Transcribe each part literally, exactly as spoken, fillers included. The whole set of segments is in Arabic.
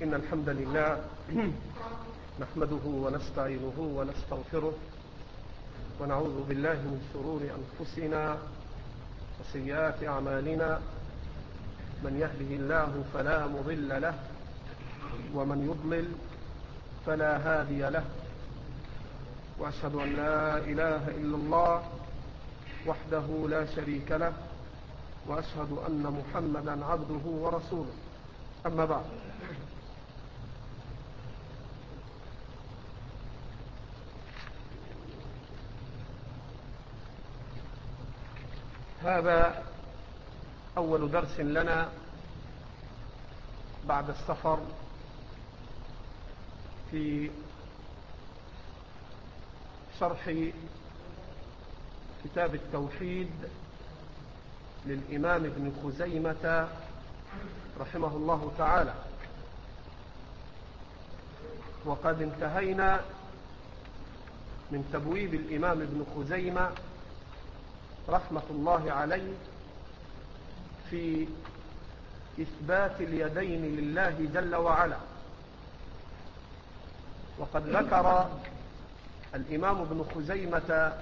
إن الحمد لله نحمده ونستعينه ونستغفره ونعوذ بالله من شرور أنفسنا وسيئات أعمالنا. من يهده الله فلا مضل له ومن يضلل فلا هادي له، وأشهد أن لا إله إلا الله وحده لا شريك له، وأشهد أن محمدا عبده ورسوله. أما بعد، هذا أول درس لنا بعد السفر في شرح كتاب التوحيد للإمام ابن خزيمة رحمه الله تعالى. وقد انتهينا من تبويب الإمام ابن خزيمة رحمة الله عليه في إثبات اليدين لله جل وعلا. وقد ذكر الإمام ابن خزيمة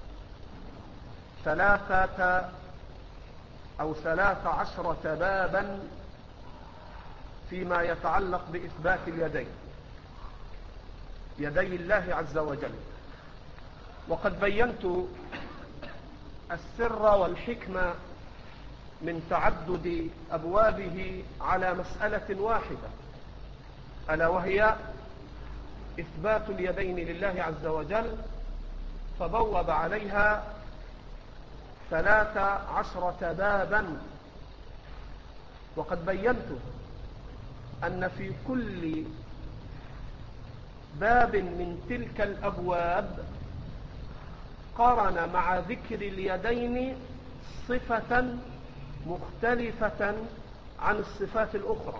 ثلاثة أو ثلاث عشرة بابا فيما يتعلق بإثبات اليدين، يدي الله عز وجل. وقد بينت السر والحكمة من تعدد أبوابه على مسألة واحدة، ألا وهي إثبات اليدين لله عز وجل، فبوب عليها ثلاث عشرة بابا. وقد بينت أن في كل باب من تلك الأبواب قارن مع ذكر اليدين صفة مختلفة عن الصفات الأخرى،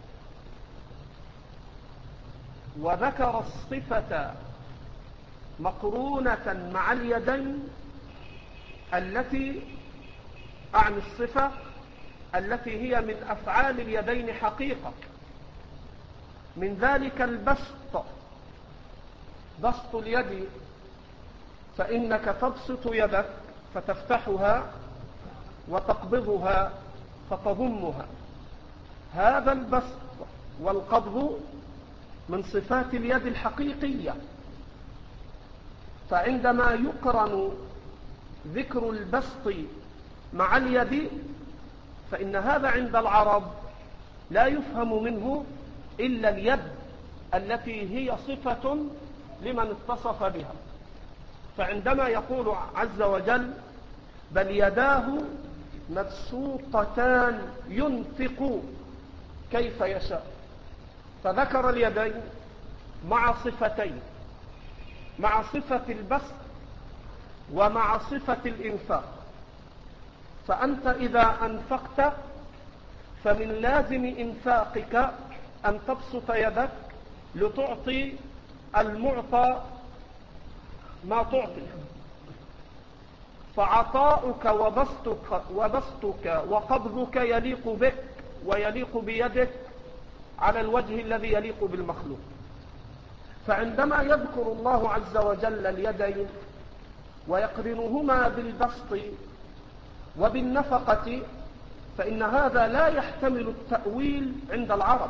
وذكر الصفة مقرونة مع اليدين التي أعني الصفة التي هي من أفعال اليدين حقيقة. من ذلك البسط، بسط اليد، فإنك تبسط يدك فتفتحها وتقبضها فتضمها. هذا البسط والقبض من صفات اليد الحقيقية. فعندما يقرن ذكر البسط مع اليد فإن هذا عند العرب لا يفهم منه إلا اليد التي هي صفة لمن اتصف بها. فعندما يقول عز وجل بل يداه مبسوطتان ينفق كيف يشاء، فذكر اليدين مع صفتين، مع صفة البسط ومع صفة الإنفاق. فأنت إذا أنفقت فمن لازم إنفاقك أن تبسط يدك لتعطي المعطى ما تعطي. فعطاؤك وبسطك, وبسطك وقبضك يليق بك ويليق بيدك على الوجه الذي يليق بالمخلوق. فعندما يذكر الله عز وجل اليدين ويقرنهما بالبسط وبالنفقة فإن هذا لا يحتمل التأويل عند العرب.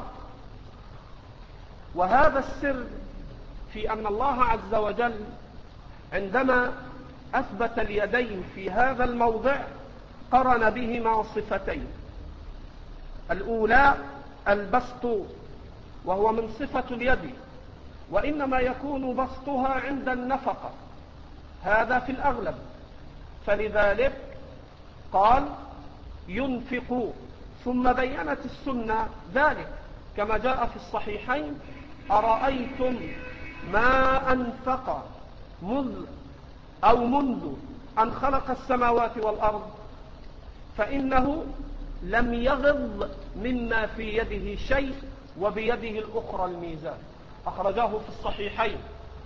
وهذا السر في أن الله عز وجل عندما أثبت اليدين في هذا الموضع قرن بهما صفتين. الأولى البسط، وهو من صفة اليد، وإنما يكون بسطها عند النفقة، هذا في الأغلب. فلذلك قال ينفق، ثم بينت السنة ذلك كما جاء في الصحيحين أرأيتم ما أنفق مذ أو منذ أن خلق السماوات والأرض فإنه لم يغض مما في يده شيء وبيده الأخرى الميزان، أخرجاه في الصحيحين.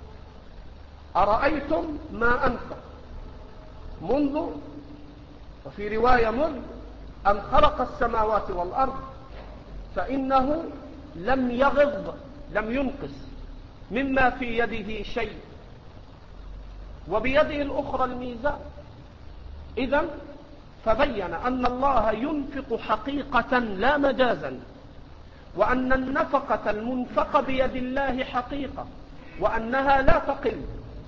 أرأيتم ما أنفق منذ، وفي رواية منذ أن خلق السماوات والأرض فإنه لم يغض لم ينقص مما في يده شيء، وبيده الأخرى الميزان. إذن فبين أن الله ينفق حقيقة لا مجازا، وأن النفقة المنفقة بيد الله حقيقة، وأنها لا تقل.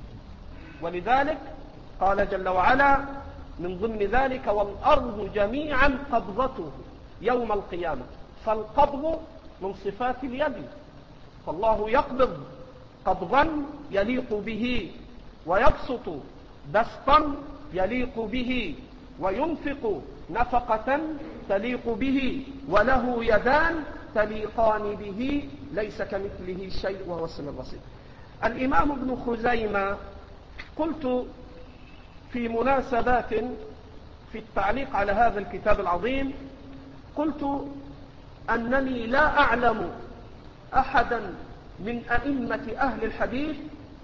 ولذلك قال جل وعلا من ضمن ذلك: والأرض جميعا قبضته يوم القيامة. فالقبض من صفات اليد، فالله يقبض قبضا يليق به، ويبسط بسطا يليق به، وينفق نفقة تليق به، وله يدان تليقان به، ليس كمثله شيء وهو السميع البصير. الإمام ابن خزيمة قلت في مناسبات في التعليق على هذا الكتاب العظيم، قلت أنني لا أعلم أحدا من أئمة أهل الحديث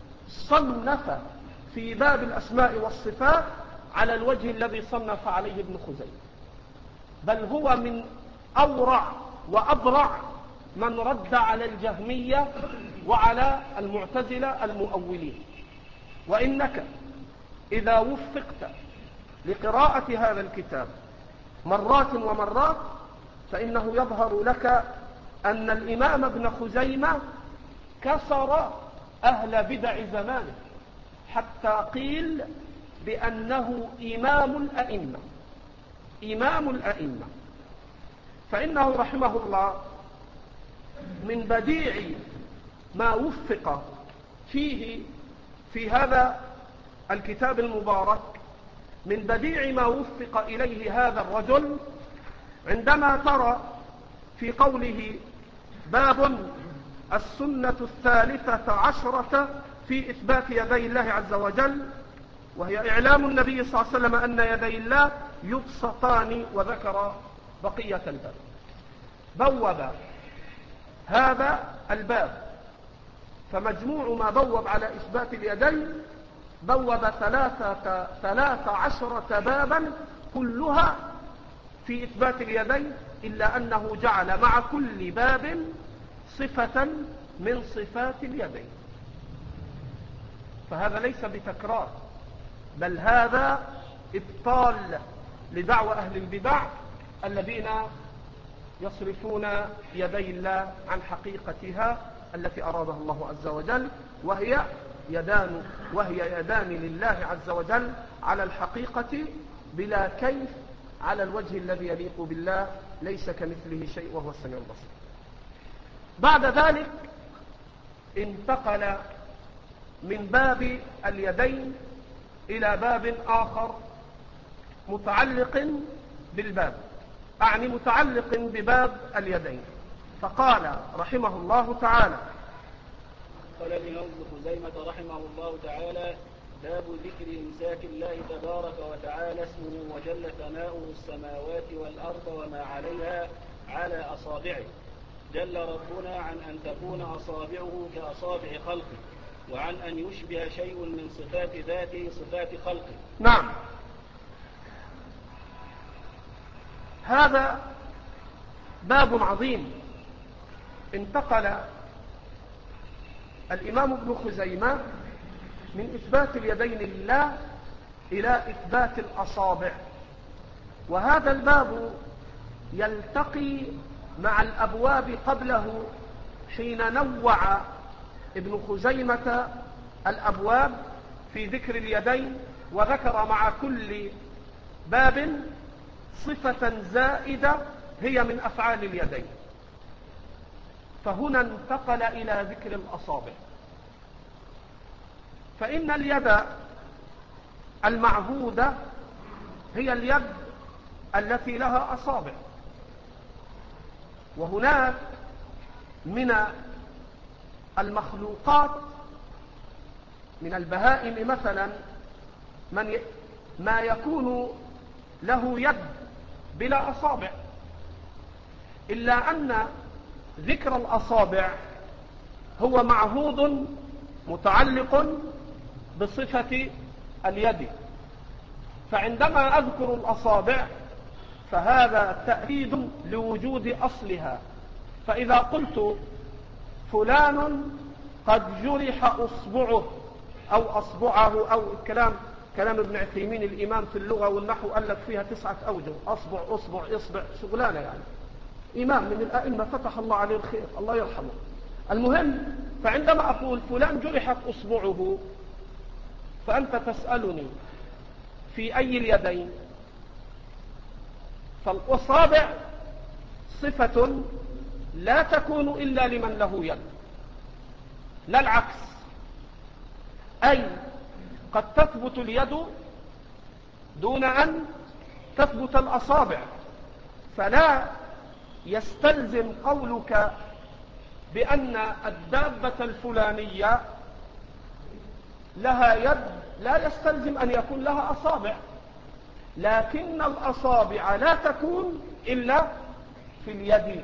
صنف في باب الأسماء والصفات على الوجه الذي صنف عليه ابن خزيمة، بل هو من أورع وأبرع من رد على الجهمية وعلى المعتزلة المؤولين. وإنك إذا وفقت لقراءة هذا الكتاب مرات ومرات فإنه يظهر لك أن الإمام ابن خزيمة كسر أهل بدع زمانه، حتى قيل بأنه إمام الأئمة إمام الأئمة. فإنه رحمه الله من بديع ما وفق فيه في هذا الكتاب المبارك، من بديع ما وفق إليه هذا الرجل، عندما ترى في قوله: باب السنة الثالثة عشرة في إثبات يدي الله عز وجل، وهي إعلام النبي صلى الله عليه وسلم أن يدي الله يبسطان، وذكر بقية الباب. بوب هذا الباب، فمجموع ما بوب على إثبات اليدين بوب ثلاثة, ثلاثة عشرة بابا كلها في إثبات اليدين، إلا أنه جعل مع كل باب صفة من صفات اليدين. فهذا ليس بتكرار، بل هذا إبطال لدعوى أهل البدع الذين يصرفون يدي الله عن حقيقتها التي أرادها الله عز وجل، وهي يدان وهي يدان لله عز وجل على الحقيقة بلا كيف، على الوجه الذي يليق بالله، ليس كمثله شيء وهو السميع البصير. بعد ذلك انتقل من باب اليدين إلى باب آخر متعلق بالباب، أعني متعلق بباب اليدين، فقال رحمه الله تعالى: قال الإمام ابن خزيمة رحمه الله تعالى: باب ذكر إمساك الله تبارك وتعالى اسمه وجل ثناؤه السماوات والأرض وما عليها على أصابعه. جل ربنا عن أن تكون أصابعه كأصابع خلقه، وعن أن يشبه شيء من صفات ذاته صفات خلقه. نعم، هذا باب عظيم. انتقل الإمام ابن خزيمة من إثبات اليدين لله إلى إثبات الأصابع، وهذا الباب يلتقي مع الأبواب قبله حين نوع ابن خزيمة الأبواب في ذكر اليدين، وذكر مع كل باب صفة زائدة هي من أفعال اليدين. فهنا انتقل إلى ذكر الأصابع، فإن اليد المعهودة هي اليد التي لها أصابع، وهناك من المخلوقات من البهائم مثلا من ي... ما يكون له يد بلا أصابع، إلا أن ذكر الأصابع هو معهود متعلق بصفة اليد. فعندما أذكر الأصابع فهذا تأكيد لوجود أصلها، فإذا قلت فلان قد جرح أصبعه أو أصبعه أو الكلام كلام ابن عثيمين الإمام في اللغة والنحو ألف فيها تسعة أوجه، أصبع أصبع إصبع شغلانة يعني، إمام من الأئمة فتح الله عليه الخير الله يرحمه. المهم، فعندما أقول فلان جرحت أصبعه فأنت تسألني في أي اليدين؟ فالأصابع صفة لا تكون إلا لمن له يد، لا العكس. أي قد تثبت اليد دون أن تثبت الأصابع، فلا يستلزم قولك بأن الدابة الفلانية لها يد لا يستلزم أن يكون لها أصابع، لكن الأصابع لا تكون إلا في اليد.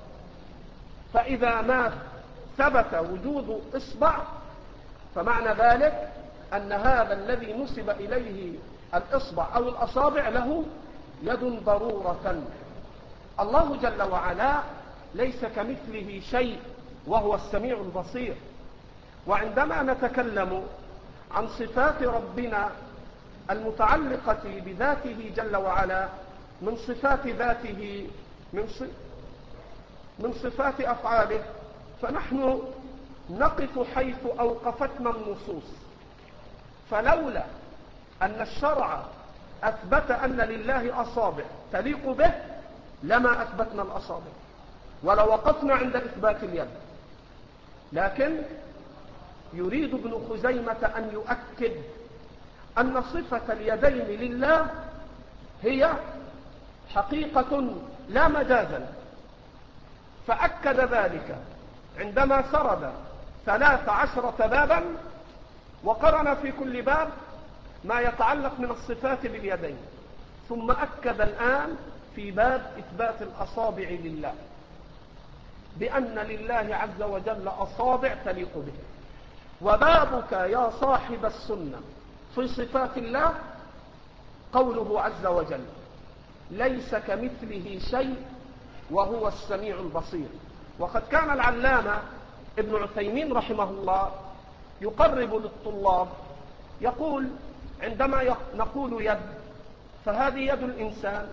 فإذا ما ثبت وجود إصبع فمعنى ذلك أن هذا الذي نسب إليه الإصبع أو الأصابع له يد ضرورة. الله جل وعلا ليس كمثله شيء وهو السميع البصير. وعندما نتكلم عن صفات ربنا المتعلقة بذاته جل وعلا من صفات ذاته من من صفات أفعاله، فنحن نقف حيث أوقفتنا النصوص. فلولا أن الشرع أثبت أن لله أصابع تليق به لما أثبتنا الأصابع ولو وقفنا عند إثبات اليد. لكن يريد ابن خزيمة أن يؤكد أن صفة اليدين لله هي حقيقة لا مجازا، فأكد ذلك عندما سرد ثلاث عشرة بابا وقرن في كل باب ما يتعلق من الصفات باليدين، ثم أكد الآن في باب إثبات الأصابع لله بأن لله عز وجل أصابع تليق به. وبابك يا صاحب السنة في صفات الله قوله عز وجل ليس كمثله شيء وهو السميع البصير. وقد كان العلامة ابن عثيمين رحمه الله يقرب للطلاب يقول عندما نقول يد فهذه يد الإنسان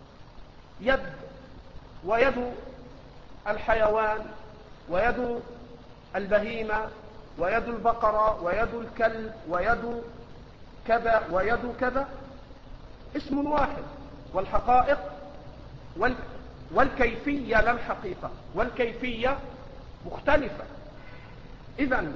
يد، ويد الحيوان، ويد البهيمة، ويد البقرة، ويد الكلب، ويد كذا ويد كذا، اسم واحد، والحقائق وال والكيفية لا الحقيقة، والكيفية مختلفة. إذن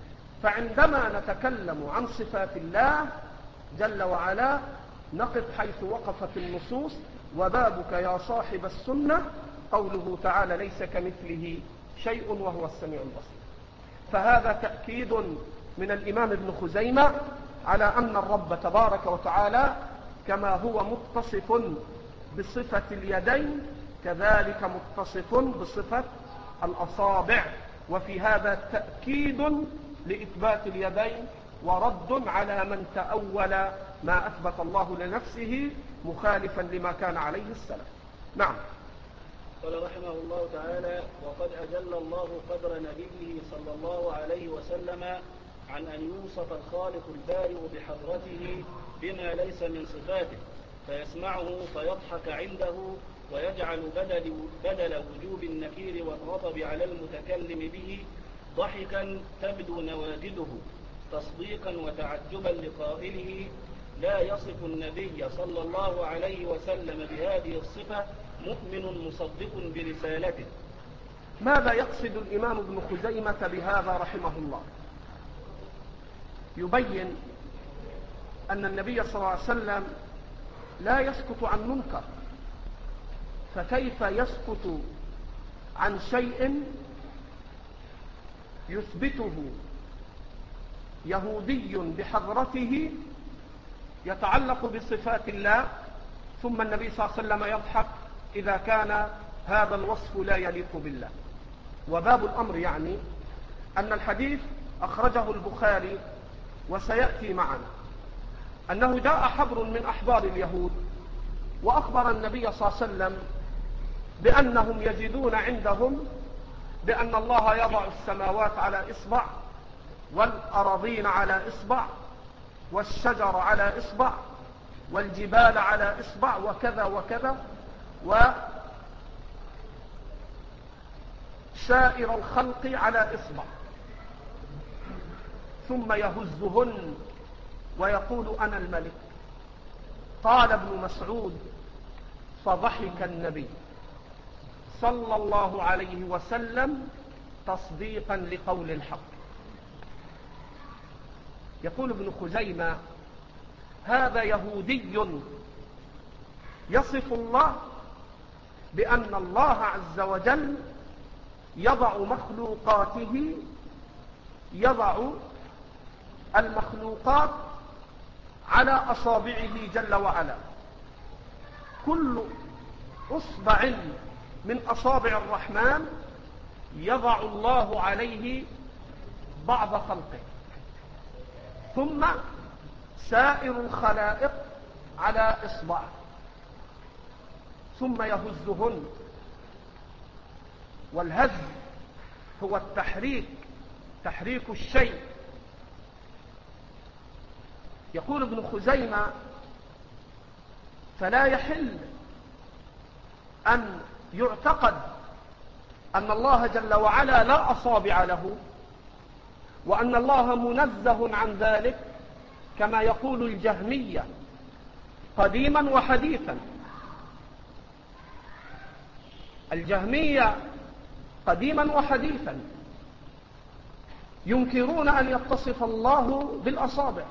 فعندما نتكلم عن صفات الله جل وعلا نقف حيث وقفت النصوص. وبابك يا صاحب السنة قوله تعالى ليس كمثله شيء وهو السميع البصير. فهذا تأكيد من الإمام ابن خزيمة على أن الرب تبارك وتعالى كما هو متصف بصفة اليدين كذلك متصف بصفة الأصابع. وفي هذا تأكيد لإثبات اليدين ورد على من تأول ما أثبت الله لنفسه مخالفا لما كان عليه السلف. نعم. قال رحمه الله تعالى وقد أجل الله قدر نبيه صلى الله عليه وسلم عن أن يوصف الخالق البارئ بحضرته بما ليس من صفاته فيسمعه فيضحك عنده ويجعل بدل, بدل وجوب النكير والغضب على المتكلم به ضحكا تبدو نواجده تصديقا وتعجبا لقائله. لا يصف النبي صلى الله عليه وسلم بهذه الصفة مؤمن مصدق برسالته. ماذا يقصد الإمام ابن خزيمة بهذا رحمه الله؟ يبين أن النبي صلى الله عليه وسلم لا يسكت عن منكر، فكيف يسكت عن شيء يثبته يهودي بحضرته يتعلق بصفات الله ثم النبي صلى الله عليه وسلم يضحك إذا كان هذا الوصف لا يليق بالله؟ وباب الأمر يعني أن الحديث أخرجه البخاري وسيأتي معنا أنه جاء حبر من أحبار اليهود وأخبر النبي صلى الله عليه وسلم بأنهم يجدون عندهم بأن الله يضع السماوات على إصبع والأراضين على إصبع والشجر على إصبع والجبال على إصبع وكذا وكذا، وسائر الخلق على إصبع، ثم يهزهن ويقول أنا الملك. قال ابن مسعود: فضحك النبي صلى الله عليه وسلم تصديقا لقول الحق. يقول ابن خزيمة: هذا يهودي يصف الله بأن الله عز وجل يضع مخلوقاته يضع المخلوقات على أصابعه جل وعلا، كل أصبع من أصابع الرحمن يضع الله عليه بعض خلقه، ثم سائر الخلائق على إصبع، ثم يهزهن. والهز هو التحريك، تحريك الشيء. يقول ابن خزيمة: فلا يحل أن يعتقد أن الله جل وعلا لا أصابع له، وأن الله منزه عن ذلك كما يقول الجهمية قديما وحديثا. الجهمية قديما وحديثا ينكرون أن يتصف الله بالأصابع.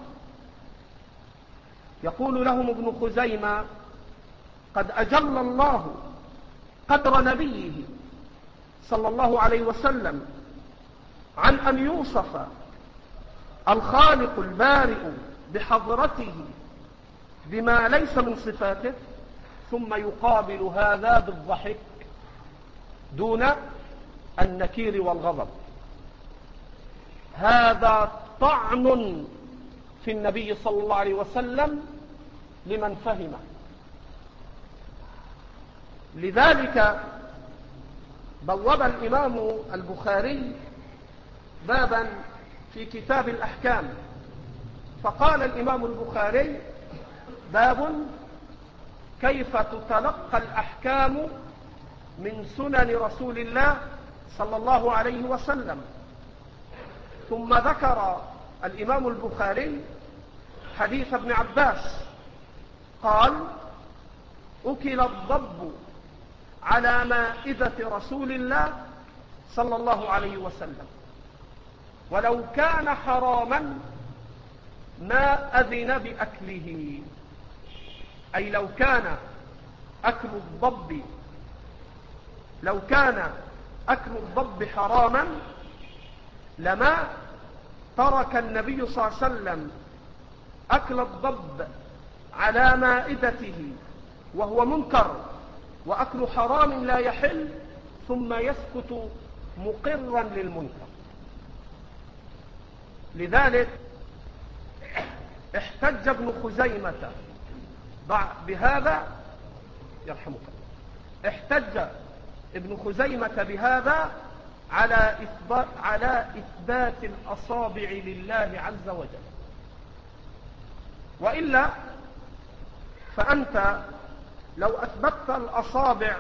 يقول لهم ابن خزيمة: قد أجل الله قدر نبيه صلى الله عليه وسلم عن أن يوصف الخالق البارئ بحضرته بما ليس من صفاته، ثم يقابل هذا بالضحك دون النكير والغضب. هذا طعن في النبي صلى الله عليه وسلم لمن فهمه. لذلك بوب الإمام البخاري بابا في كتاب الأحكام، فقال الإمام البخاري: باب كيف تتلقى الأحكام من سنن رسول الله صلى الله عليه وسلم. ثم ذكر الإمام البخاري حديث ابن عباس قال: أكل الضب على مائدة رسول الله صلى الله عليه وسلم، ولو كان حراما ما أذن بأكله. أي لو كان أكل الضب لو كان أكل الضب حراما لما ترك النبي صلى الله عليه وسلم أكل الضب على مائدته وهو منكر وأكل حرام لا يحل، ثم يسكت مقرا للمنكر. لذلك احتج ابن خزيمة بهذا يرحمك احتج ابن خزيمة بهذا على إثبات, على إثبات الأصابع لله عز وجل. وإلا فأنت لو أثبتت الأصابع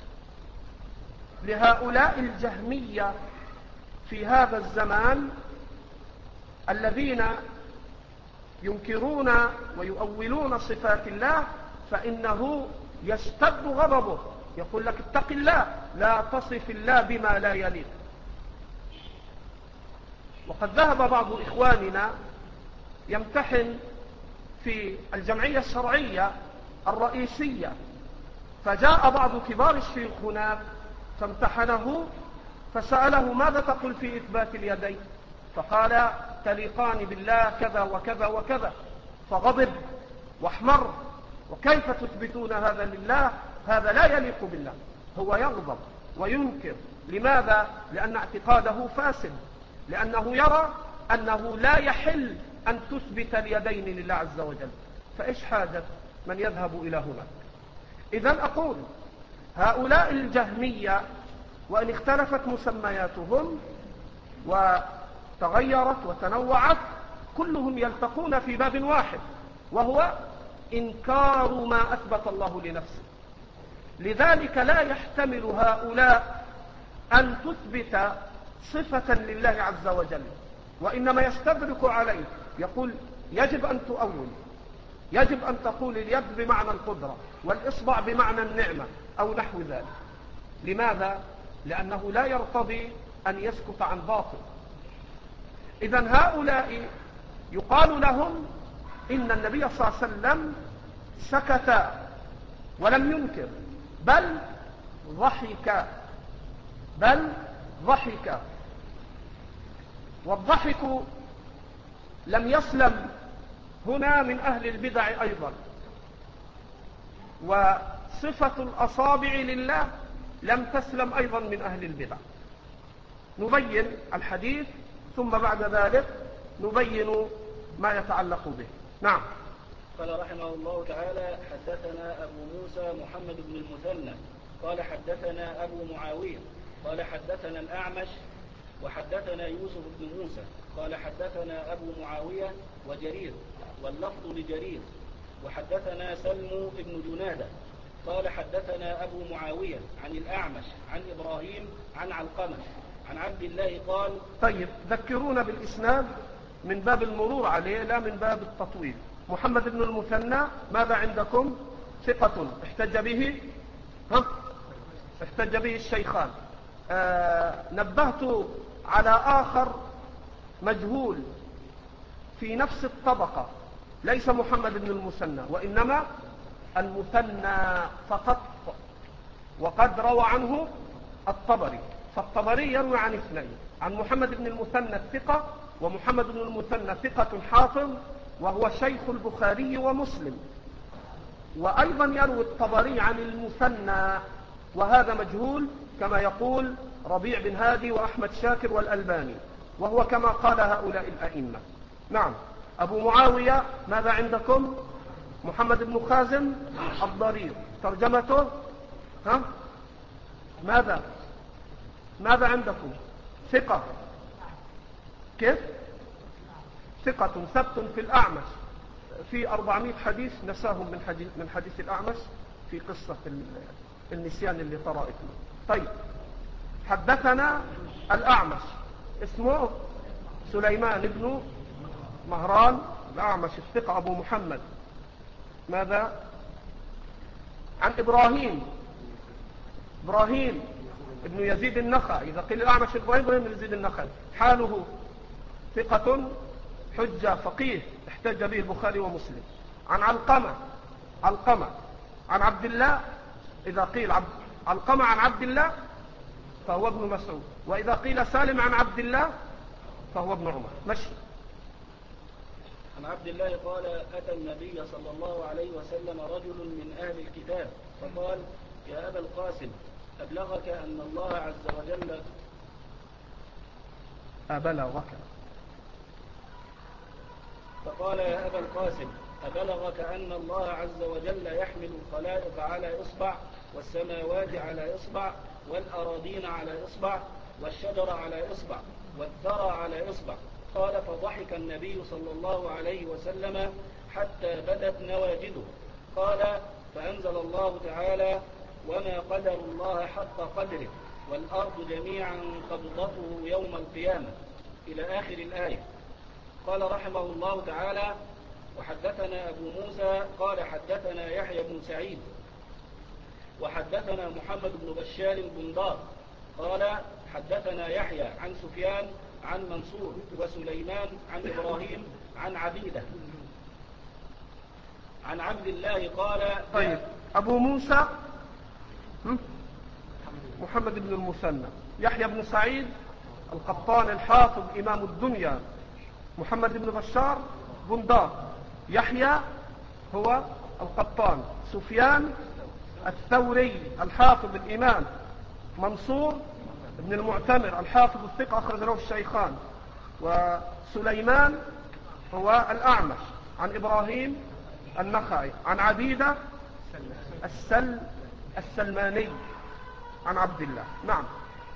لهؤلاء الجهمية في هذا الزمان الذين ينكرون ويؤولون صفات الله، فإنه يشتد غضبه، يقول لك: اتق الله، لا تصف الله بما لا يليق. وقد ذهب بعض إخواننا يمتحن في الجمعية الشرعية الرئيسية، فجاء بعض كبار الشيوخ هناك فامتحنه فسأله: ماذا تقول في إثبات اليدين؟ فقال: تليقان بالله كذا وكذا وكذا. فغضب واحمر: وكيف تثبتون هذا لله؟ هذا لا يليق بالله. هو يغضب وينكر. لماذا؟ لأن اعتقاده فاسد، لأنه يرى أنه لا يحل أن تثبت اليدين لله عز وجل. فإيش حاجة من يذهب إلى هناك؟ إذن أقول: هؤلاء الجهمية وإن اختلفت مسمياتهم وتغيرت وتنوعت كلهم يلتقون في باب واحد، وهو إنكار ما أثبت الله لنفسه. لذلك لا يحتمل هؤلاء أن تثبت صفة لله عز وجل، وإنما يستدرك عليه، يقول يجب أن تؤول، يجب أن تقول اليد بمعنى القدرة والإصبع بمعنى النعمة أو نحو ذلك. لماذا؟ لأنه لا يرتضي أن يسكت عن باطل. إذن هؤلاء يقال لهم إن النبي صلى الله عليه وسلم سكت ولم ينكر، بل ضحك، بل ضحك. والضحك لم يسلم هنا من أهل البدع أيضا، وصفة الأصابع لله لم تسلم أيضا من أهل البدع. نبين الحديث ثم بعد ذلك نبين ما يتعلق به. نعم. قال رحمه الله تعالى: حدثنا أبو موسى محمد بن المثنى قال حدثنا أبو معاوية قال حدثنا الأعمش وحدثنا يوسف بن موسى قال حدثنا أبو معاوية وجرير واللفظ لجرير وحدثنا سلم بن جنادة قال حدثنا أبو معاوية عن الأعمش عن إبراهيم عن علقمة عن عبد الله قال. طيب، ذكرونا بالإسناد من باب المرور عليه لا من باب التطويل. محمد بن المثنى ماذا عندكم؟ ثقة احتج به ها؟ احتج به الشيخان. آه نبهت على آخر مجهول في نفس الطبقة، ليس محمد بن المثنى وإنما المثنى فقط، وقد روى عنه الطبري، فالطبري يروي عن اثنين، عن محمد بن المثنى الثقة، ومحمد بن المثنى ثقة حافظ وهو شيخ البخاري ومسلم، وأيضا يروي الطبري عن المثنى وهذا مجهول كما يقول ربيع بن هادي وأحمد شاكر والألباني، وهو كما قال هؤلاء الأئمة. نعم. أبو معاوية ماذا عندكم؟ محمد بن خازم الضرير، ترجمته ها؟ ماذا ماذا عندكم؟ ثقة. كيف؟ ثقة ثبت في الأعمش، في أربعمائة حديث نساهم من حديث, من حديث الأعمش في قصة النسيان اللي طرأت له. طيب، حدثنا الأعمش اسمه سليمان بن مهران الأعمش الثقة أبو محمد. ماذا؟ عن إبراهيم إبراهيم ابن يزيد النخعي، إذا قيل الأعمش إبراهيم بن يزيد النخعي حاله ثقة حجة فقيه احتج به البخاري ومسلم. عن علقمة علقمة عن عبد الله، إذا قيل عبد علقمة عن عبد الله فهو ابن مسعود، وإذا قيل سالم عن عبد الله فهو ابن عمر. مشي. عن عبد الله قال: أتى النبي صلى الله عليه وسلم رجل من أهل الكتاب فقال: يا أبا القاسم، أبلغك أن الله عز وجل أبلغك فقال: يا أبا القاسم، أبلغك أن الله عز وجل يحمل الخلائق على إصبع، والسماوات على إصبع، والأراضين على إصبع، والشجر على إصبع، والثرى على إصبع. قال: فضحك النبي صلى الله عليه وسلم حتى بدت نواجذه. قال: فأنزل الله تعالى: وما قدر الله حق قدره والأرض جميعا قبضته يوم القيامة، إلى آخر الآية. قال رحمه الله تعالى: وحدثنا أبو موسى قال حدثنا يحيى بن سعيد وحدثنا محمد بن بشار البندار قال حدثنا يحيى عن سفيان عن منصور وسليمان عن إبراهيم عن عبيدة عن عبد الله قال. طيب، أبو موسى محمد بن المثنى، يحيى بن سعيد القطان الحافظ إمام الدنيا، محمد بن بشار بندار، يحيى هو القطان، سفيان الثوري الحافظ الإمام، منصور بن المعتمر الحافظ الثقة أخرج له الشيخان، وسليمان هو الأعمش عن إبراهيم النخعي عن عبيدة السل السلماني عن عبد الله. نعم.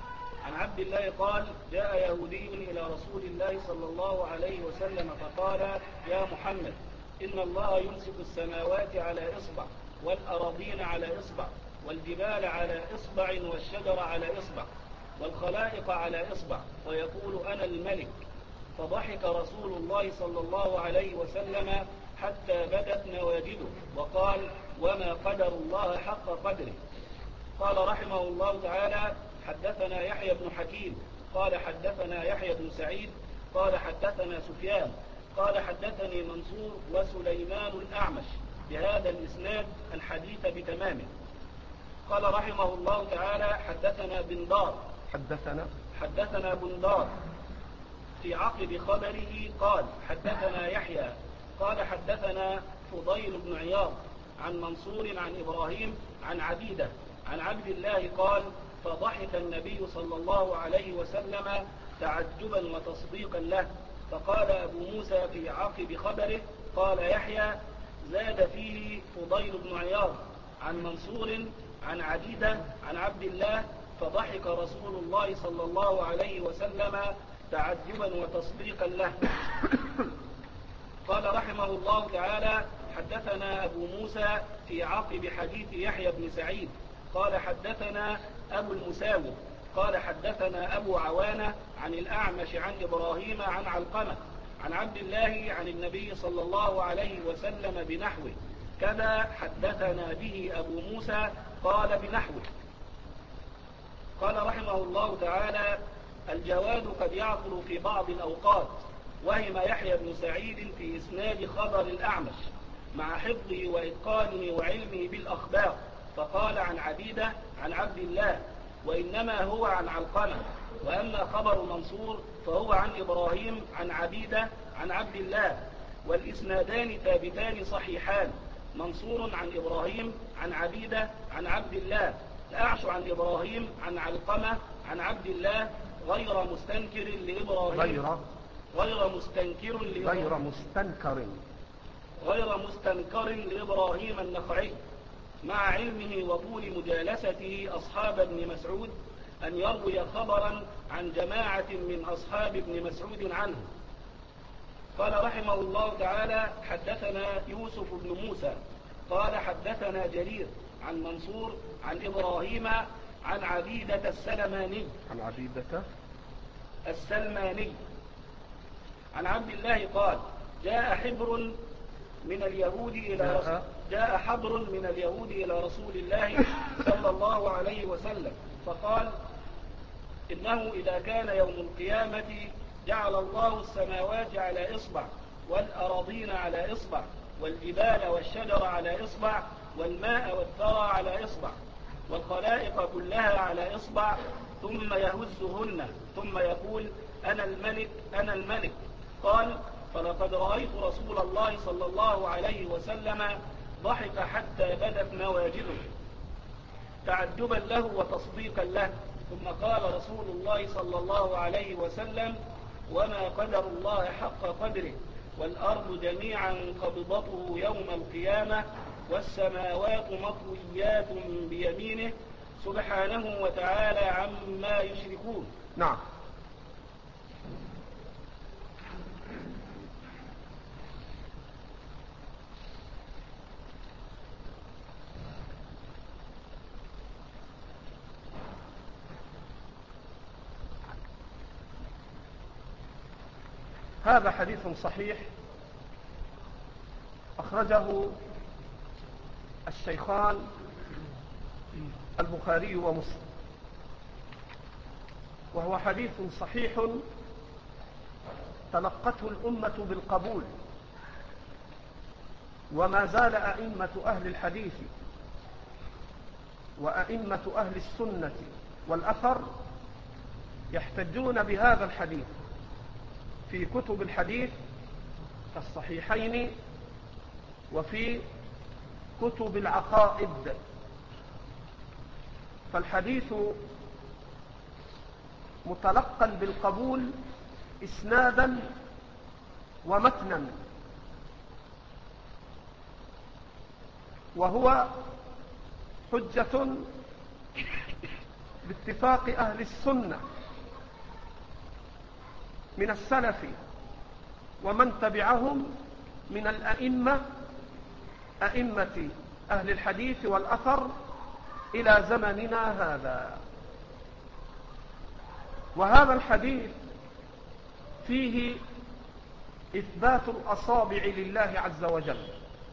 عن عبد الله قال جاء يهودي إلى رسول الله صلى الله عليه وسلم فقال يا محمد إن الله يمسك السماوات على إصبع والأراضين على إصبع والجبال على إصبع والشجر على إصبع والخلائق على إصبع ويقول أنا الملك. فضحك رسول الله صلى الله عليه وسلم حتى بدت نواجذه وقال وما قدر الله حق قدره. قال رحمه الله تعالى حدثنا يحيى بن حكيم قال حدثنا يحيى بن سعيد قال حدثنا سفيان قال حدثني منصور وسليمان الأعمش بهذا الإسناد الحديث بتمامه. قال رحمه الله تعالى حدثنا بندار حدثنا حدثنا بندار في عقب خبره قال حدثنا يحيى قال حدثنا فضيل بن عياض عن منصور عن إبراهيم عن عبيدة عن عبد الله قال فضحك النبي صلى الله عليه وسلم تعجبا وتصديقا له. فقال أبو موسى في عقب خبره قال يحيى زاد فيه فضيل بن عياض عن منصور عن عبيدة عن عبد الله فضحك رسول الله صلى الله عليه وسلم تعجبا وتصديقا له. قال رحمه الله تعالى حدثنا أبو موسى في عقب حديث يحيى بن سعيد قال حدثنا أبو المساور قال حدثنا أبو عوانة عن الأعمش عن إبراهيم عن علقمة عن عبد الله عن النبي صلى الله عليه وسلم بنحوه كذا حدثنا به أبو موسى قال بنحوه. قال رحمه الله تعالى الجواد قد يعثر في بعض الأوقات وهم يحيى بن سعيد في إسناد خبر الأعمش مع حفظه وإتقانه وعلمه بالأخبار فقال عن عبيدة عن عبد الله وإنما هو عن علقمة. وأما خبر منصور فهو عن إبراهيم عن عبيدة عن عبد الله والإسنادان ثابتان صحيحان منصور عن إبراهيم عن عبيدة عن عبد الله الأعش عن إبراهيم عن علقمة عن عبد الله غير مستنكر لإبراهيم غير غير مستنكر غير مستنكر غير مستنكر لإبراهيم النخعي مع علمه وطول مجالسته أصحاب ابن مسعود أن يروي خبرا عن جماعة من أصحاب ابن مسعود عنه. قال رحمه الله تعالى حدثنا يوسف بن موسى قال حدثنا جرير عن منصور عن إبراهيم عن عبيدة السلماني عن عبيدة السلماني عن عبد الله قال جاء حبر من اليهود إلى رسول جاء حبر من اليهود إلى رسول الله صلى الله عليه وسلم فقال إنه إذا كان يوم القيامة جعل الله السماوات على إصبع والأراضين على إصبع والجبال والشجر على إصبع والماء والثرى على إصبع والخلائق كلها على إصبع ثم يهزهن ثم يقول أنا الملك أنا الملك. قال فلقد رأيت رسول الله صلى الله عليه وسلم ضحك حتى بدت نواجذه تعجبا له وتصديقا له. ثم قال رسول الله صلى الله عليه وسلم وما قدر الله حق قدره والأرض جميعا قبضته يوم القيامة والسماوات مطويات بيمينه سبحانه وتعالى عما يشركون. نعم. هذا حديث صحيح أخرجه الشيخان البخاري ومسلم وهو حديث صحيح تلقته الأمة بالقبول وما زال أئمة أهل الحديث وأئمة أهل السنة والأثر يحتجون بهذا الحديث في كتب الحديث كالصحيحين وفي كتب العقائد. فالحديث متلقى بالقبول إسنادا ومتنا وهو حجة باتفاق أهل السنة من السلف ومن تبعهم من الأئمة أئمة أهل الحديث والأثر إلى زمننا هذا. وهذا الحديث فيه إثبات الأصابع لله عز وجل.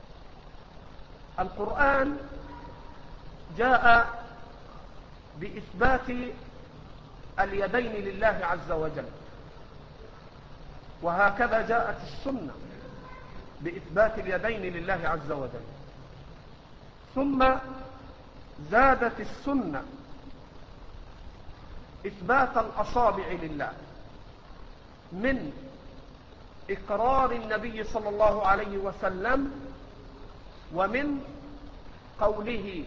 القرآن جاء بإثبات اليدين لله عز وجل، وهكذا جاءت السنة بإثبات اليدين لله عز وجل. ثم زادت السنة إثبات الأصابع لله من إقرار النبي صلى الله عليه وسلم ومن قوله.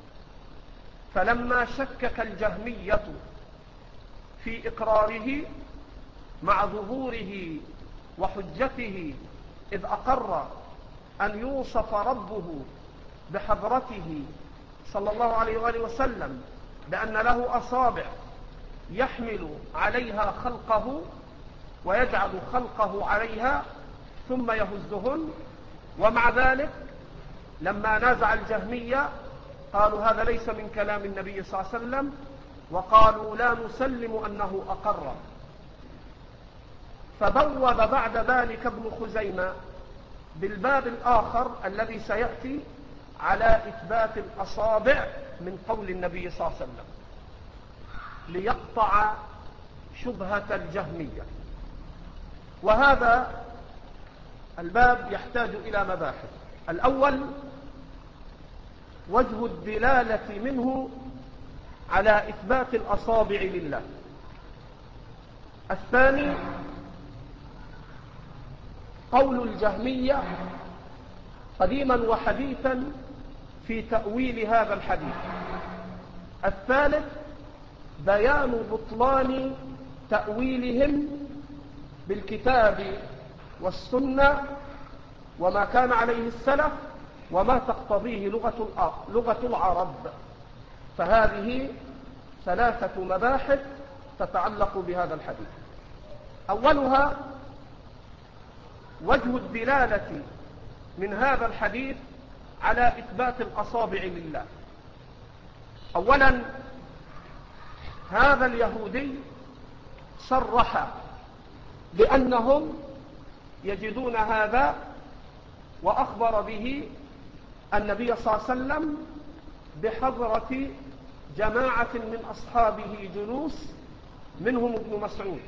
فلما شكك الجهمية في إقراره مع ظهوره وحجته إذ أقر أن يوصف ربه بحضرته صلى الله عليه وآله وسلم بأن له أصابع يحمل عليها خلقه ويجعل خلقه عليها ثم يهزهن، ومع ذلك لما نازع الجهمية قالوا هذا ليس من كلام النبي صلى الله عليه وسلم، وقالوا لا نسلم أنه أقر. فبوب بعد ذلك ابن خزيمة بالباب الآخر الذي سيأتي على إثبات الأصابع من قول النبي صلى الله عليه وسلم ليقطع شبهة الجهمية. وهذا الباب يحتاج إلى مباحث. الأول وجه الدلالة منه على إثبات الأصابع لله. الثاني قول الجهمية قديما وحديثا في تأويل هذا الحديث. الثالث بيان بطلان تأويلهم بالكتاب والسنة وما كان عليه السلف وما تقتضيه لغة لغة العرب. فهذه ثلاثة مباحث تتعلق بهذا الحديث. أولها وجه الدلالة من هذا الحديث على إثبات الأصابع لله. أولا هذا اليهودي صرح بأنهم يجدون هذا، وأخبر به النبي صلى الله عليه وسلم بحضرة جماعة من أصحابه جلوس منهم ابن مسعود،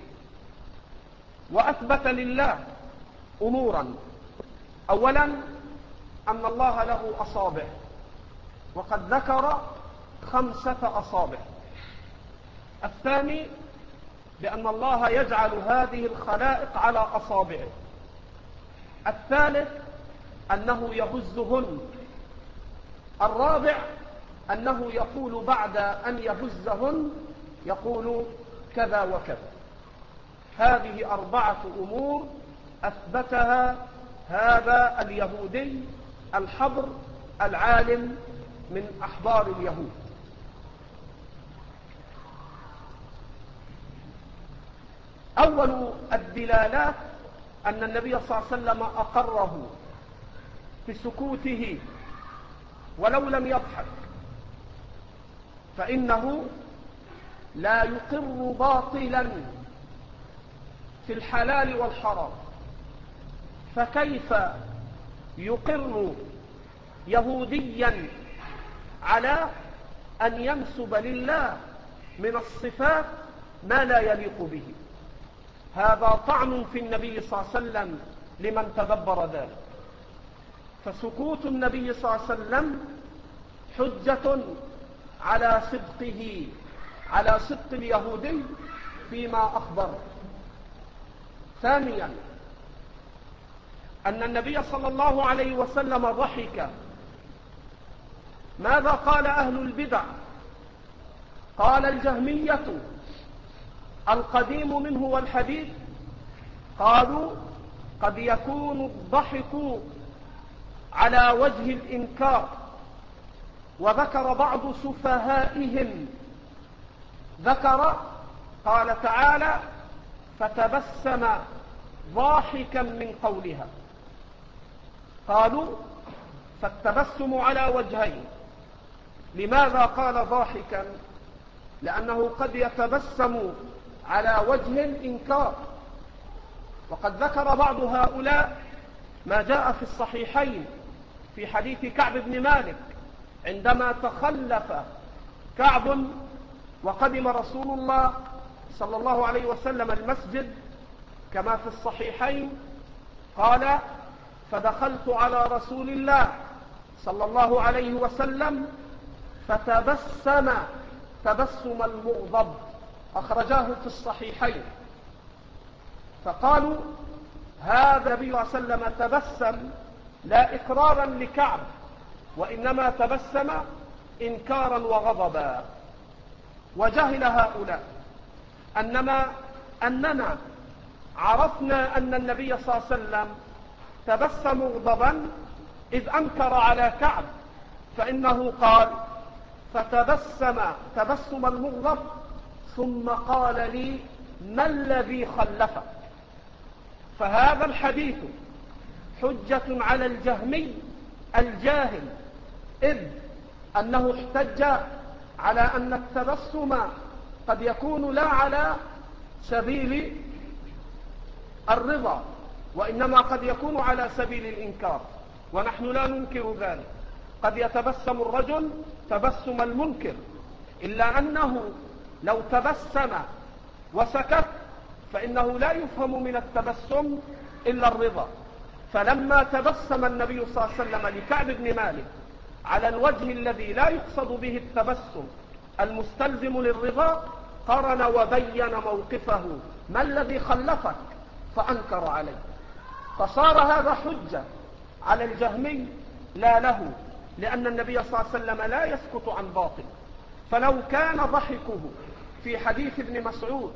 وأثبت لله أمورا. أولا أن الله له أصابع، وقد ذكر خمسة أصابع. الثاني بأن الله يجعل هذه الخلائق على أصابعه. الثالث أنه يهزهن. الرابع أنه يقول بعد أن يهزهن يقول كذا وكذا. هذه أربعة أمور أثبتها هذا اليهودي الحبر العالم من أحبار اليهود. أول الدلالات أن النبي صلى الله عليه وسلم أقره في سكوته ولو لم يضحك، فإنه لا يقر باطلا في الحلال والحرام. فكيف يقر يهوديا على أن ينسب لله من الصفات ما لا يليق به؟ هذا طعن في النبي صلى الله عليه وسلم لمن تدبر ذلك. فسكوت النبي صلى الله عليه وسلم حجة على صدقه، على صدق اليهودي فيما أخبر. ثانيا أن النبي صلى الله عليه وسلم ضحك. ماذا قال أهل البدع؟ قال الجهمية القديم منه والحديث، قالوا قد يكون الضحك على وجه الإنكار. وذكر بعض سفهائهم ذكر قال تعالى فتبسم ضاحكا من قولها. قالوا فالتبسم على وجهين. لماذا قال ضاحكا؟ لأنه قد يتبسم على وجه الإنكار، وقد ذكر بعض هؤلاء ما جاء في الصحيحين في حديث كعب بن مالك عندما تخلف كعب وقدم رسول الله صلى الله عليه وسلم المسجد كما في الصحيحين، قال فدخلت على رسول الله صلى الله عليه وسلم فتبسم تبسم المغضب، أخرجاه في الصحيحين. فقالوا هذا النبي صلى الله عليه وسلم تبسم لا إقرارا لكعب، وإنما تبسم إنكارا وغضبا. وجهل هؤلاء أنما أننا عرفنا أن النبي صلى الله عليه وسلم تبسم غضبا إذ أنكر على كعب، فإنه قال فتبسم تبسم المغضب ثم قال لي ما الذي خلفك. فهذا الحديث حجة على الجهمي الجاهل، إذ أنه احتج على أن التبسم قد يكون لا على سبيل الرضا، وإنما قد يكون على سبيل الإنكار، ونحن لا ننكر ذلك. قد يتبسم الرجل تبسم المنكر، إلا أنه لو تبسم وسكت فإنه لا يفهم من التبسم إلا الرضا. فلما تبسم النبي صلى الله عليه وسلم لكعب بن مالك على الوجه الذي لا يقصد به التبسم المستلزم للرضا، قرن وبين موقفه ما الذي خلفك، فأنكر عليه. فصار هذا حجة على الجهمي لا له، لأن النبي صلى الله عليه وسلم لا يسكت عن باطل. فلو كان ضحكه في حديث ابن مسعود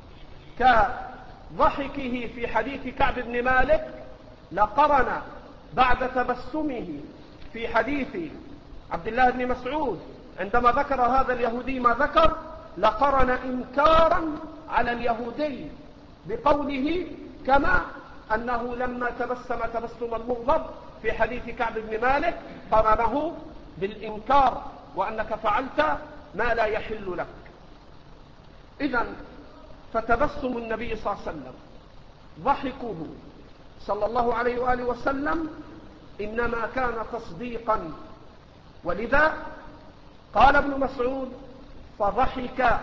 كضحكه في حديث كعب بن مالك لقرن بعد تبسمه في حديث عبد الله بن مسعود عندما ذكر هذا اليهودي ما ذكر، لقرن إنكارا على اليهودي بقوله كما أنه لما تبسم تبسم المغضب في حديث كعب بن مالك قرنه بالإنكار وأنك فعلت ما لا يحل لك. إذن فتبسم النبي صلى الله عليه وسلم ضحكه صلى الله عليه وآله وسلم إنما كان تصديقا، ولذا قال ابن مسعود فضحك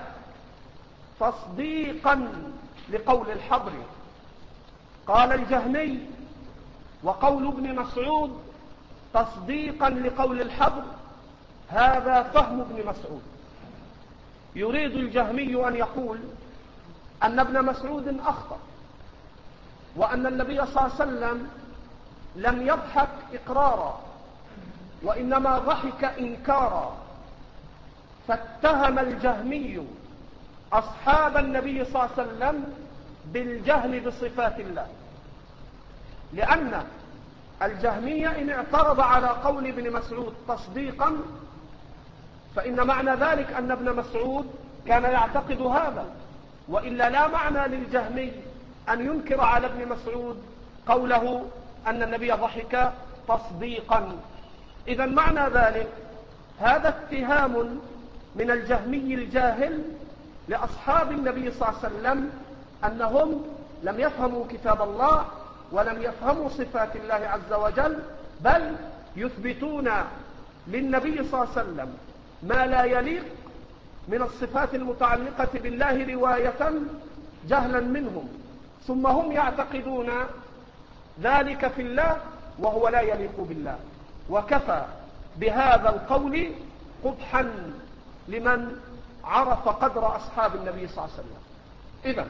تصديقا لقول الحبر. قال الجهمي وقول ابن مسعود تصديقا لقول الحبر، هذا فهم ابن مسعود. يريد الجهمي أن يقول أن ابن مسعود أخطأ، وأن النبي صلى الله عليه وسلم لم يضحك إقرارا وإنما ضحك إنكارا. فاتهم الجهمي أصحاب النبي صلى الله عليه وسلم بالجهل بصفات الله، لأن الجهمية إن اعترض على قول ابن مسعود تصديقا فإن معنى ذلك أن ابن مسعود كان يعتقد هذا، وإلا لا معنى للجهمي أن ينكر على ابن مسعود قوله أن النبي ضحك تصديقا. إذا معنى ذلك هذا اتهام من الجهمي الجاهل لأصحاب النبي صلى الله عليه وسلم أنهم لم يفهموا كتاب الله ولم يفهموا صفات الله عز وجل، بل يثبتون للنبي صلى الله عليه وسلم ما لا يليق من الصفات المتعلقة بالله رواية جهلا منهم، ثم هم يعتقدون ذلك في الله وهو لا يليق بالله. وكفى بهذا القول قبحا لمن عرف قدر أصحاب النبي صلى الله عليه وسلم. إذن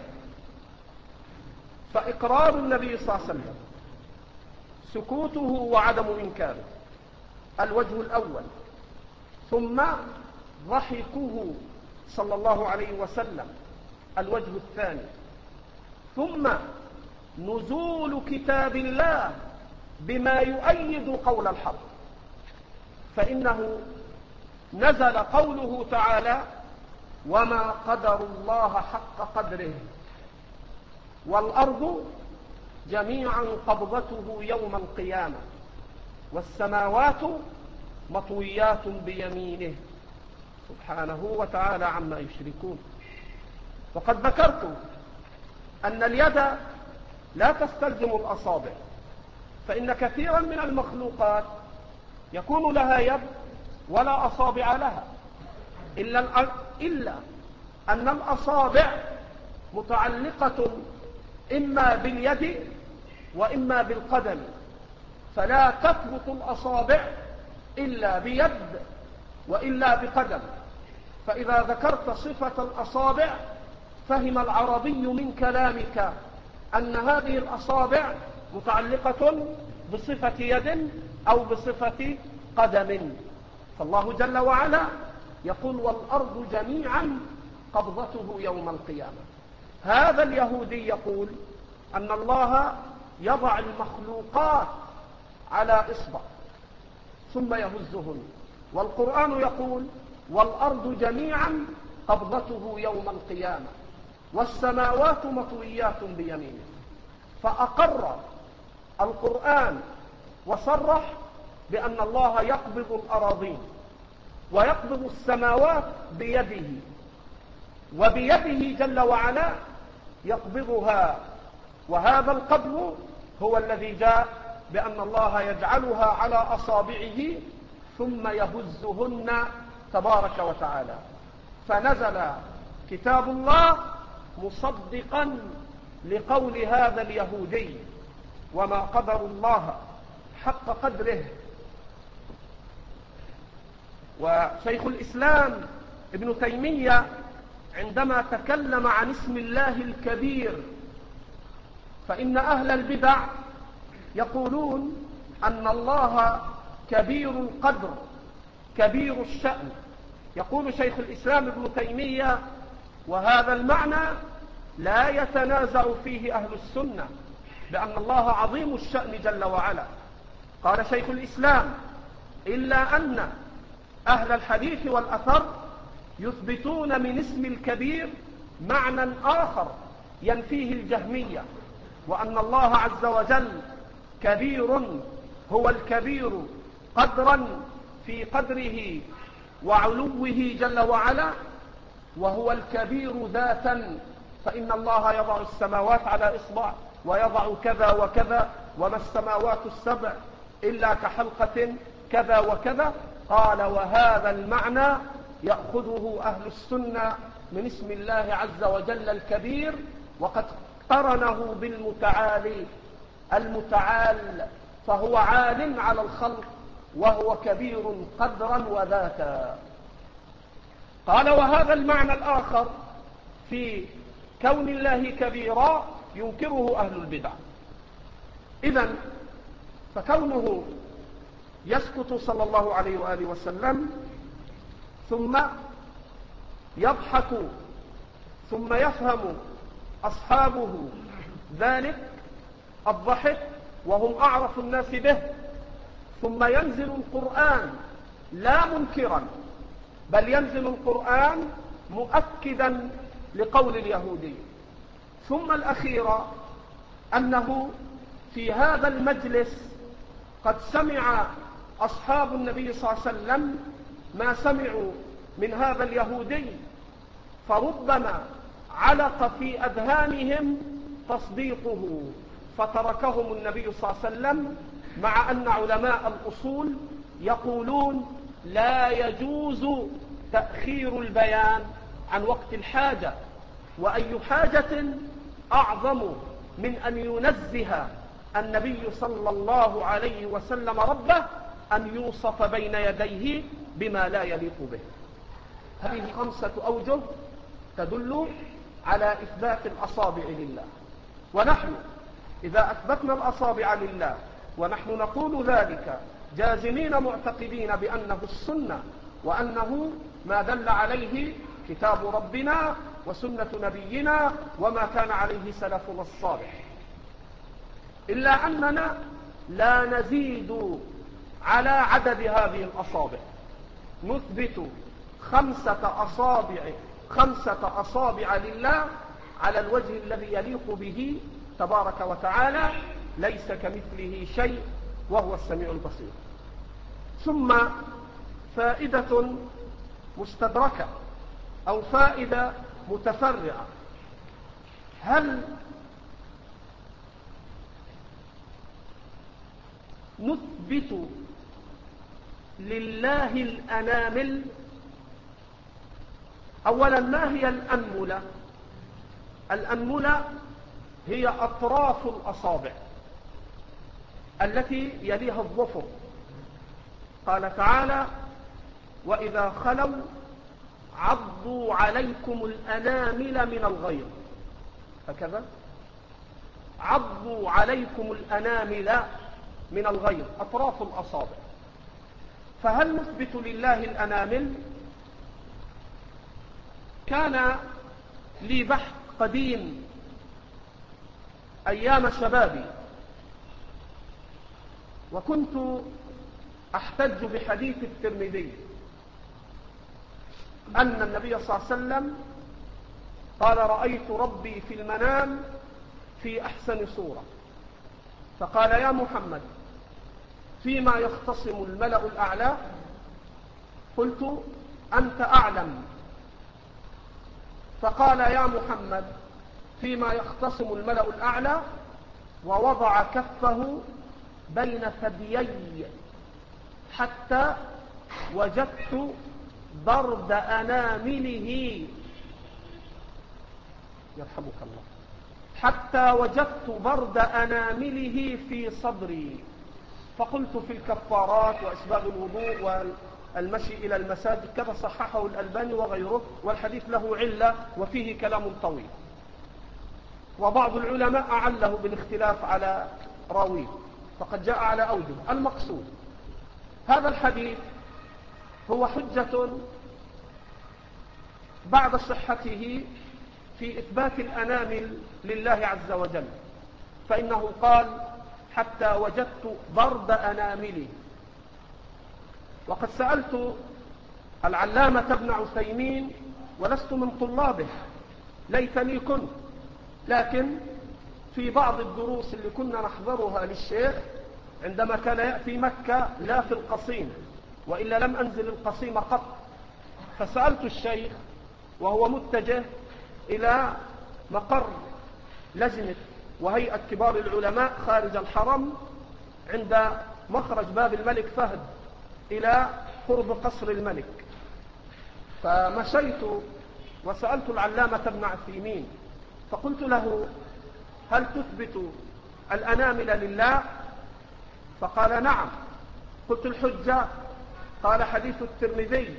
فإقرار النبي صلى الله عليه وسلم سكوته وعدم إنكاره الوجه الأول، ثم ضحكه صلى الله عليه وسلم الوجه الثاني، ثم نزول كتاب الله بما يؤيد قول الحق. فإنه نزل قوله تعالى وما قدروا الله حق قدره والأرض جميعا قبضته يوم القيامة والسماوات مطويات بيمينه سبحانه وتعالى عما يشركون. وقد ذكرت أن اليد لا تستلزم الأصابع، فإن كثيرا من المخلوقات يكون لها يد ولا أصابع لها، إلا, إلا أن الأصابع متعلقة إما باليد وإما بالقدم، فلا تثبت الأصابع إلا بيد وإلا بقدم. فإذا ذكرت صفة الأصابع فهم العربي من كلامك أن هذه الأصابع متعلقة بصفة يد أو بصفة قدم. فالله جل وعلا يقول والأرض جميعا قبضته يوم القيامة. هذا اليهودي يقول أن الله يضع المخلوقات على إصبع ثم يهزهن، والقرآن يقول والأرض جميعا قبضته يوم القيامة والسماوات مطويات بيمينه. فأقر القرآن وصرح بأن الله يقبض الأراضين ويقبض السماوات بيده، وبيده جل وعلا يقبضها. وهذا القبض هو الذي جاء بأن الله يجعلها على أصابعه ثم يهزهن تبارك وتعالى. فنزل كتاب الله مصدقا لقول هذا اليهودي وما قدر الله حق قدره. وشيخ الإسلام ابن تيمية عندما تكلم عن اسم الله الكبير، فإن أهل البدع يقولون أن الله كبير القدر كبير الشأن. يقول شيخ الإسلام ابن تيمية وهذا المعنى لا يتنازع فيه أهل السنة، بأن الله عظيم الشأن جل وعلا. قال شيخ الإسلام إلا أن أهل الحديث والأثر يثبتون من اسم الكبير معنى آخر ينفيه الجهمية، وأن الله عز وجل كبير هو الكبير قدرا في قدره وعلوه جل وعلا، وهو الكبير ذاتا، فإن الله يضع السماوات على إصبع ويضع كذا وكذا، وما السماوات السبع إلا كحلقة كذا وكذا. قال وهذا المعنى يأخذه أهل السنة من اسم الله عز وجل الكبير، وقد قرنه بالمتعالي المتعال، فهو عال على الخلق وهو كبير قدرا وذاتا. قال وهذا المعنى الآخر في كون الله كبيرا ينكره أهل البدع. إذن فكونه يسكت صلى الله عليه وآله وسلم ثم يضحك ثم يفهم أصحابه ذلك الضحك وهم أعرف الناس به، ثم ينزل القرآن لا منكرا بل ينزل القرآن مؤكدا لقول اليهودي. ثم الأخيرة أنه في هذا المجلس قد سمع أصحاب النبي صلى الله عليه وسلم ما سمعوا من هذا اليهودي، فربما علق في أذهانهم تصديقه فتركهم النبي صلى الله عليه وسلم، مع أن علماء الأصول يقولون لا يجوز تأخير البيان عن وقت الحاجة، وأي حاجة أعظم من أن ينزه النبي صلى الله عليه وسلم ربه أن يوصف بين يديه بما لا يليق به. هذه خمسة أوجه تدل على إثبات الأصابع لله. ونحن إذا أثبتنا الأصابع لله ونحن نقول ذلك جازمين معتقدين بأنه السنة، وأنه ما دل عليه كتاب ربنا وسنة نبينا وما كان عليه سلفنا الصالح، إلا أننا لا نزيد على عدد هذه الأصابع، نثبت خمسة أصابع خمسة أصابع لله على الوجه الذي يليق به تبارك وتعالى، ليس كمثله شيء وهو السميع البصير. ثم فائدة مستدركة أو فائدة متفرعة: هل نثبت لله الأنامل؟ أولا، ما هي الأنملة؟ الأنملة هي أطراف الأصابع التي يليها الظفر. قال تعالى: وإذا خلوا عضوا عليكم الأنامل من الغيظ. هكذا عضوا عليكم الأنامل من الغيظ، أطراف الأصابع. فهل نثبت لله الأنامل؟ كان لي بحث قديم أيام شبابي، وكنت أحتج بحديث الترمذي أن النبي صلى الله عليه وسلم قال: رأيت ربي في المنام في أحسن صورة. فقال: يا محمد، فيما يختصم الملأ الأعلى؟ قلت: أنت أعلم. فقال: يا محمد، فيما يختصم الملأ الأعلى، ووضع كفه بين ثديي حتى وجدت برد أنامله، يرحمك الله، حتى وجدت برد أنامله في صدري. فقلت: في الكفارات وإسباغ الوضوء والمشي إلى المساجد، كذا صححه الألباني وغيره، والحديث له علة وفيه كلام طويل، وبعض العلماء أعله بالاختلاف على راويه، فقد جاء على أوجه. المقصود هذا الحديث هو حجة بعد صحته في إثبات الأنامل لله عز وجل، فإنه قال: حتى وجدت برد أنامله. وقد سألت العلامة ابن عثيمين ولست من طلابه، ليتني كنت، لكن في بعض الدروس اللي كنا نحضرها للشيخ عندما كان يأتي مكة، لا في القصيم، وإلا لم أنزل القصيم قط، فسألت الشيخ وهو متجه إلى مقر لجنة وهيئة كبار العلماء خارج الحرم عند مخرج باب الملك فهد إلى قرب قصر الملك. فمشيت وسألت العلامة ابن عثيمين فقلت له: هل تثبت الأنامل لله؟ فقال: نعم. قلت: الحجة؟ قال: حديث الترمذي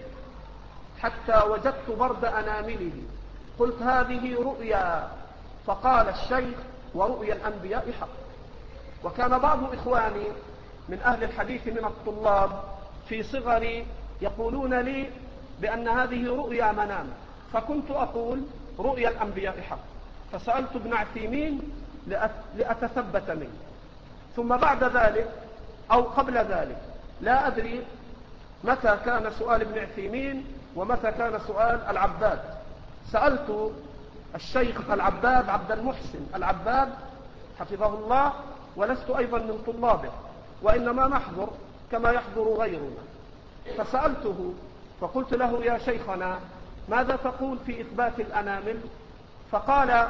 حتى وجدت برد أنامله. قلت: هذه رؤيا. فقال الشيخ: ورؤيا الأنبياء حق. وكان بعض إخواني من أهل الحديث من الطلاب في صغري يقولون لي بأن هذه رؤيا منام، فكنت أقول: رؤيا الأنبياء حق. فسألت ابن عثيمين لأتثبت منه. ثم بعد ذلك أو قبل ذلك، لا أدري متى كان سؤال ابن عثيمين ومتى كان سؤال العباد، سألت الشيخ العباد عبد المحسن العباد حفظه الله، ولست أيضا من طلابه، وإنما نحضر كما يحضر غيرنا. فسألته فقلت له: يا شيخنا، ماذا تقول في إثبات الأنامل؟ فقال: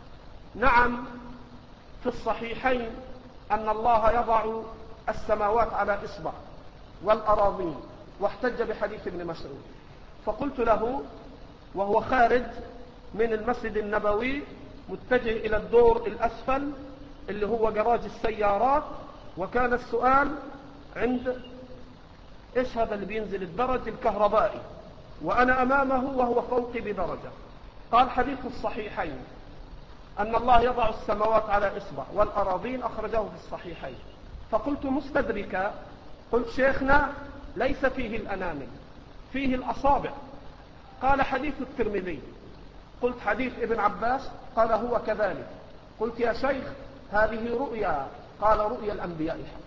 نعم، في الصحيحين أن الله يضع السماوات على إصبع والأراضين، واحتج بحديث ابن مسعود. فقلت له وهو خارج من المسجد النبوي متجه إلى الدور الأسفل اللي هو جراج السيارات، وكان السؤال عند إيش هذا اللي بينزل الدرج الكهربائي، وأنا أمامه وهو فوقي بدرجة. قال: حديث الصحيحين أن الله يضع السماوات على إصبع والأراضين، أخرجه في الصحيحين. فقلت مستدركا، قلت: شيخنا، ليس فيه الأنامل، فيه الأصابع. قال: حديث الترمذي. قلت: حديث ابن عباس؟ قال: هو كذلك. قلت: يا شيخ، هذه رؤيا. قال: رؤيا الأنبياء حق.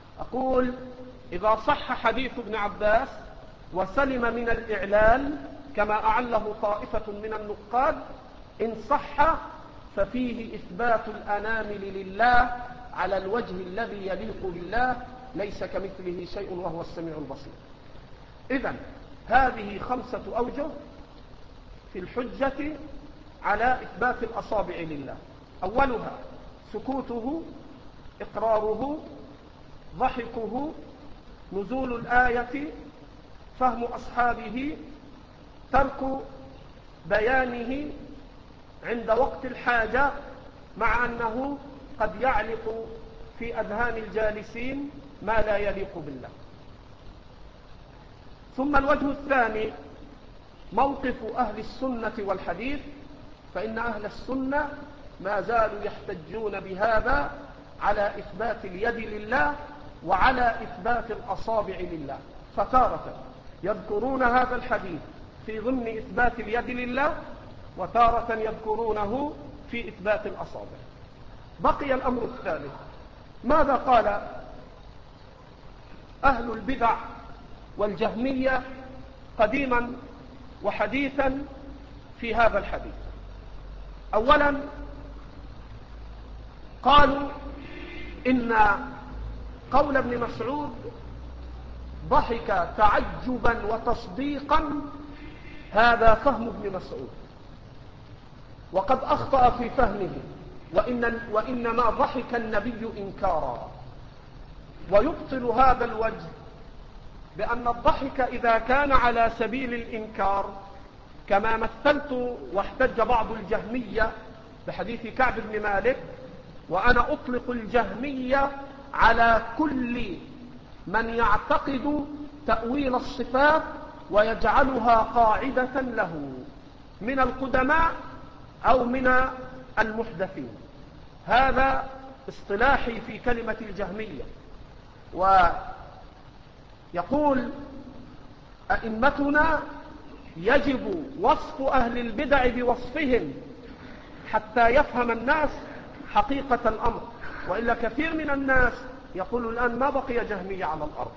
أقول: إذا صح حديث ابن عباس وسلم من الإعلال، كما أعله طائفة من النقاد، إن صح ففيه إثبات الأنامل لله على الوجه الذي يليق بالله، ليس كمثله شيء وهو السميع البصير. إذن هذه خمسة أوجه في الحجة على إثبات الأصابع لله. أولها سكوته، إقراره، ضحكه، نزول الآية، فهم أصحابه، ترك بيانه عند وقت الحاجة، مع أنه قد يعلق في أذهان الجالسين ما لا يليق بالله. ثم الوجه الثاني موقف أهل السنة والحديث، فإن أهل السنة ما زالوا يحتجون بهذا على إثبات اليد لله وعلى إثبات الأصابع لله، فتارة يذكرون هذا الحديث في ضمن إثبات اليد لله، وتارة يذكرونه في إثبات الأصابع. بقي الأمر الثالث، ماذا قال أهل البدع والجهمية قديما وحديثا في هذا الحديث؟ أولا قالوا إن قول ابن مسعود ضحك تعجبا وتصديقا هذا فهم ابن مسعود، وقد أخطأ في فهمه، وإن وإنما ضحك النبي إنكارا. ويبطل هذا الوجه بأن الضحك إذا كان على سبيل الإنكار، كما مثلت واحتج بعض الجهمية بحديث كعب بن مالك، وأنا أطلق الجهمية على كل من يعتقد تأويل الصفات ويجعلها قاعدة له من القدماء أو من المحدثين. هذا اصطلاحي في كلمة الجهمية. ويقول أئمتنا يجب وصف أهل البدع بوصفهم حتى يفهم الناس حقيقة الأمر، وإلا كثير من الناس يقول الآن ما بقي جهمية على الأرض.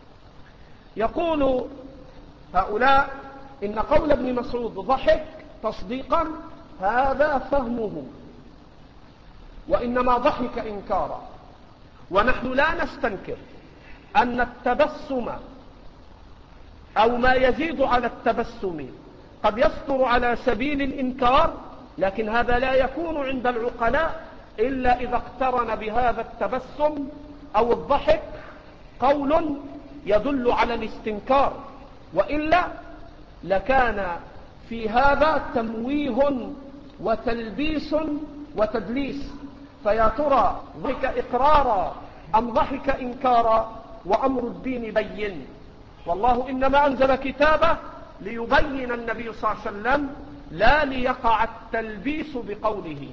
يقول هؤلاء إن قول ابن مسعود ضحك تصديقا هذا فهمه، وإنما ضحك إنكارا. ونحن لا نستنكر أن التبسم أو ما يزيد على التبسم قد يصدر على سبيل الإنكار، لكن هذا لا يكون عند العقلاء إلا إذا اقترن بهذا التبسم أو الضحك قول يدل على الاستنكار، وإلا لكان في هذا تمويه وتلبيس وتدليس. فيا ترى ضحك إقرارا أم ضحك إنكارا؟ وأمر الدين بين، والله إنما أنزل كتابه ليبين النبي صلى الله عليه وسلم، لا ليقع التلبيس بقوله.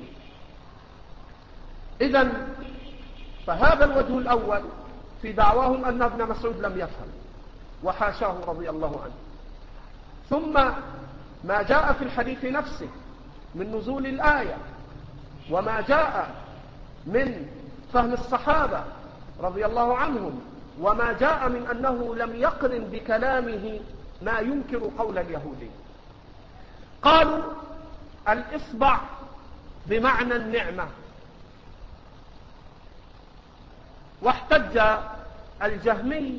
إذن فهذا الوجه الأول في دعواهم أن ابن مسعود لم يفهم، وحاشاه رضي الله عنه. ثم ما جاء في الحديث نفسه من نزول الآية، وما جاء من فهم الصحابة رضي الله عنهم، وما جاء من أنه لم يقرن بكلامه ما ينكر قول اليهودي. قالوا الإصبع بمعنى النعمة، واحتج الجهمي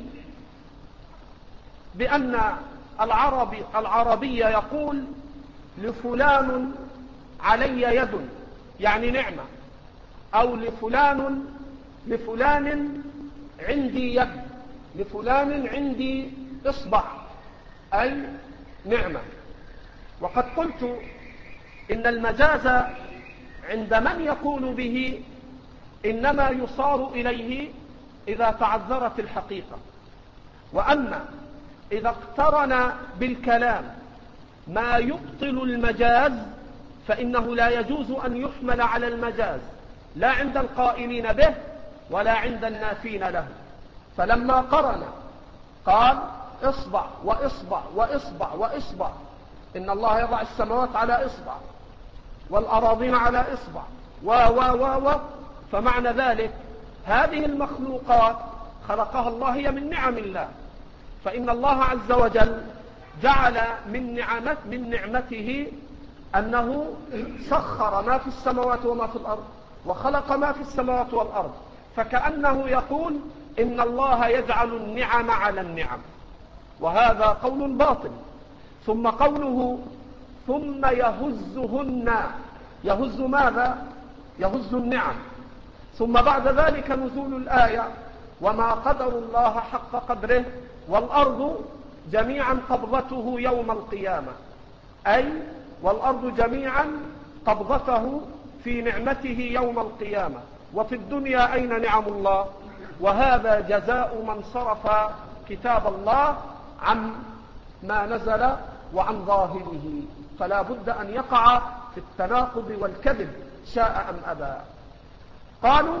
بأن العربي العربي يقول لفلان علي يد يعني نعمة، أو لفلان لفلان عندي يد، لفلان عندي إصبع، أي نعمة. وقد قلت إن المجاز عند من يقول به إنما يصار إليه إذا تعذرت الحقيقة، وأما إذا اقترن بالكلام ما يبطل المجاز فإنه لا يجوز أن يحمل على المجاز، لا عند القائلين به ولا عند النافين له. فلما قرن قال إصبع وإصبع وإصبع وإصبع، إن الله يضع السماوات على إصبع والأراضين على إصبع و و و و فمعنى ذلك هذه المخلوقات خلقها الله هي من نعم الله، فإن الله عز وجل جعل من نعمت من نعمته أنه سخر ما في السماوات وما في الأرض وخلق ما في السماوات والأرض، فكأنه يقول إن الله يجعل النعم على النعم، وهذا قول باطل. ثم قوله ثم يهزهن، يهز ماذا؟ يهز النعم. ثم بعد ذلك نزول الآية وما قدر الله حق قدره والأرض جميعا قبضته يوم القيامة، أي والأرض جميعا قبضته في نعمته يوم القيامة. وفي الدنيا أين نعم الله؟ وهذا جزاء من صرف كتاب الله عن ما نزل وعن ظاهره، فلا بد أن يقع في التناقض والكذب شاء أم أبى. قالوا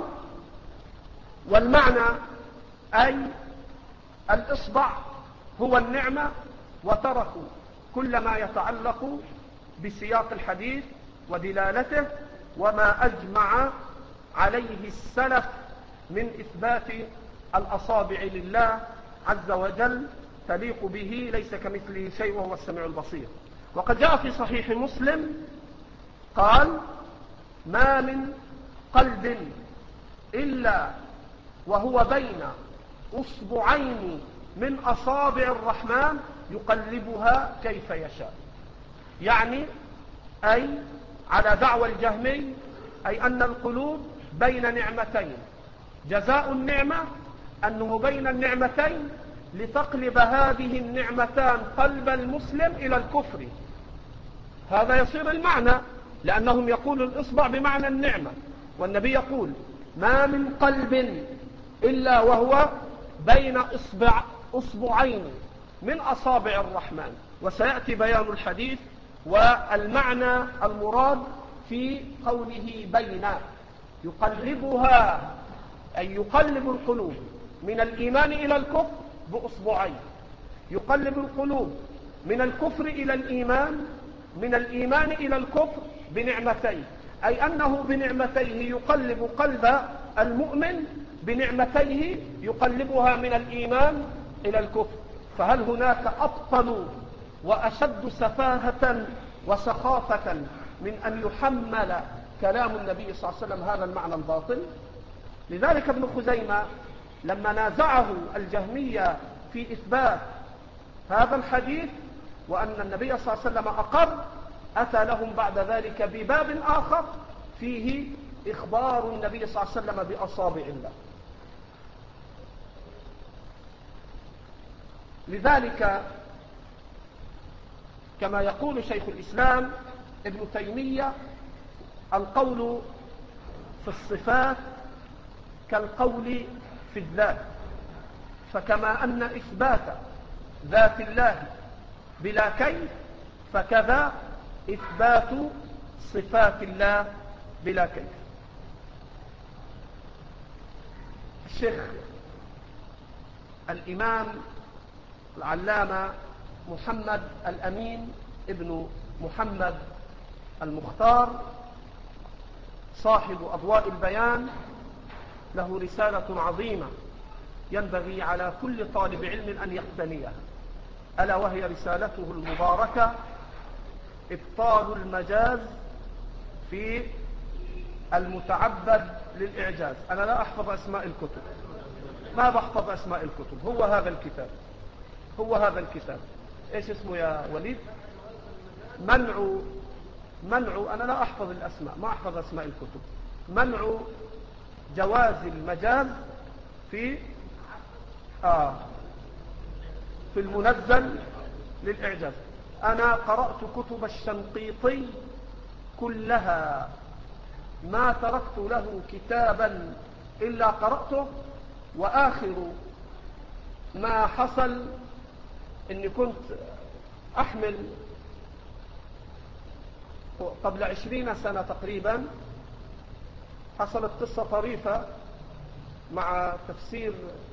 والمعنى أي الإصبع هو النعمة، وتركوا كل ما يتعلق بسياق الحديث ودلالته وما أجمع عليه السلف من إثبات الأصابع لله عز وجل تليق به، ليس كمثله شيء وهو السميع البصير. وقد جاء في صحيح مسلم قال ما من قلب إلا وهو بين أصبعين من أصابع الرحمن يقلبها كيف يشاء، يعني أي على دعوى الجهمي أي أن القلوب بين نعمتين، جزاء النعمة أنه بين النعمتين لتقلب هذه النعمتان قلب المسلم إلى الكفر. هذا يصير المعنى، لأنهم يقولوا الإصبع بمعنى النعمة، والنبي يقول ما من قلب إلا وهو بين إصبع أصبعين من أصابع الرحمن. وسيأتي بيان الحديث والمعنى المراد في قوله بين، يقلبها أي يقلب القلوب من الإيمان إلى الكفر بأصبعين، يقلب القلوب من الكفر إلى الإيمان، من الإيمان إلى الكفر بنعمتين، أي أنه بنعمتيه يقلب قلب المؤمن، بنعمتيه يقلبها من الإيمان إلى الكفر. فهل هناك أبطل وأشد سفاهة وسخافة من أن يحمل كلام النبي صلى الله عليه وسلم هذا المعنى الباطل؟ لذلك ابن خزيمة لما نازعه الجهمية في إثبات هذا الحديث وأن النبي صلى الله عليه وسلم أقر، أتى لهم بعد ذلك بباب آخر فيه إخبار النبي صلى الله عليه وسلم بأصابع الله. لذلك كما يقول شيخ الإسلام ابن تيمية القول في الصفات كالقول في الذات، فكما أن إثبات ذات الله بلا كيف فكذا إثبات صفات الله بلا كيف. الشيخ الإمام العلامة محمد الأمين ابن محمد المختار صاحب أضواء البيان له رسالة عظيمة ينبغي على كل طالب علم أن يقتنيها، ألا وهي رسالته المباركة إبطال المجاز في المتعبد للإعجاز. أنا لا أحفظ أسماء الكتب، ما بحفظ أسماء الكتب، هو هذا الكتاب، هو هذا الكتاب إيش اسمه يا وليد؟ منع منع أنا لا أحفظ الأسماء، ما أحفظ أسماء الكتب. منع جواز المجاز في آه في المنزل للإعجاز. أنا قرأت كتب الشنقيطي كلها، ما تركت له كتابا إلا قرأته، وآخر ما حصل إني كنت أحمل قبل عشرين سنة تقريبا، حصلت قصة طريفة مع تفسير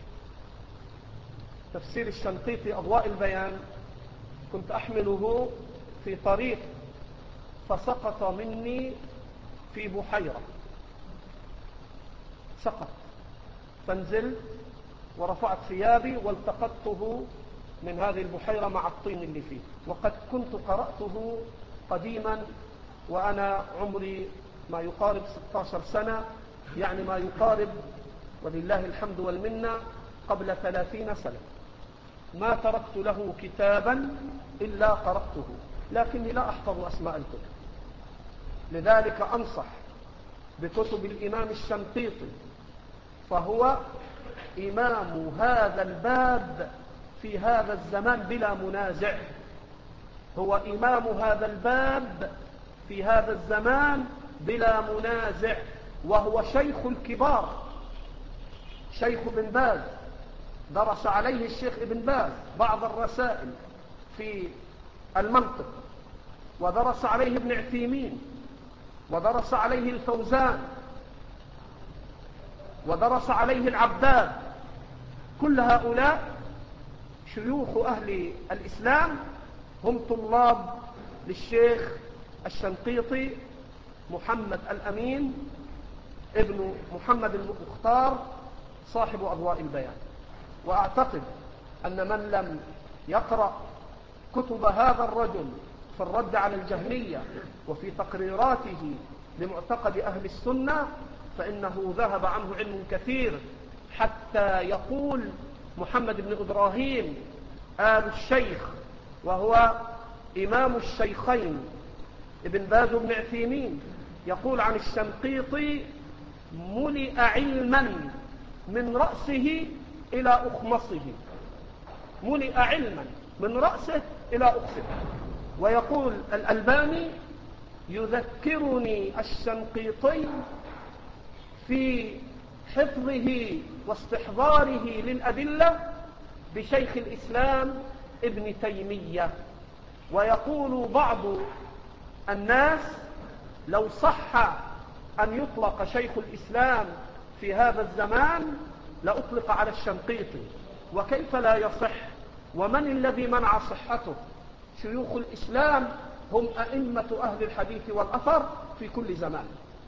تفسير الشنقيطي أضواء البيان. كنت أحمله في طريق فسقط مني في بحيرة، سقط، فانزلت ورفعت ثيابي والتقطته من هذه البحيرة مع الطين اللي فيه. وقد كنت قرأته قديما وأنا عمري ما يقارب ستة عشر سنة، يعني ما يقارب ولله الحمد والمنة قبل ثلاثين سنة. ما تركت له كتابا إلا قرأته، لكني لا أحفظ أسماء الكتب. لذلك أنصح بكتب الإمام الشنقيطي، فهو إمام هذا الباب في هذا الزمان بلا منازع، هو إمام هذا الباب في هذا الزمان بلا منازع، وهو شيخ الكبار، شيخ ابن باز، درس عليه الشيخ ابن باز بعض الرسائل في المنطق، ودرس عليه ابن عثيمين، ودرس عليه الفوزان، ودرس عليه العباد. كل هؤلاء شيوخ أهل الإسلام هم طلاب للشيخ الشنقيطي محمد الأمين ابن محمد المختار صاحب أضواء البيان. وأعتقد أن من لم يقرأ كتب هذا الرجل في الرد على الجهمية وفي تقريراته لمعتقد أهل السنة فإنه ذهب عنه علم كثير، حتى يقول محمد بن إبراهيم آل الشيخ وهو إمام الشيخين ابن باز بن عثيمين، يقول عن الشنقيطي: ملئ علما من رأسه إلى أخمصه، ملئ علما من رأسه إلى أخمصه. ويقول الألباني: يذكرني الشنقيطي في حفظه واستحضاره للأدلة بشيخ الإسلام ابن تيمية. ويقول بعض الناس: لو صح أن يطلق شيخ الإسلام في هذا الزمان لأطلق على الشنقيطي، وكيف لا يصح؟ ومن الذي منع صحته؟ شيوخ الإسلام هم أئمة أهل الحديث والأثر في كل زمان.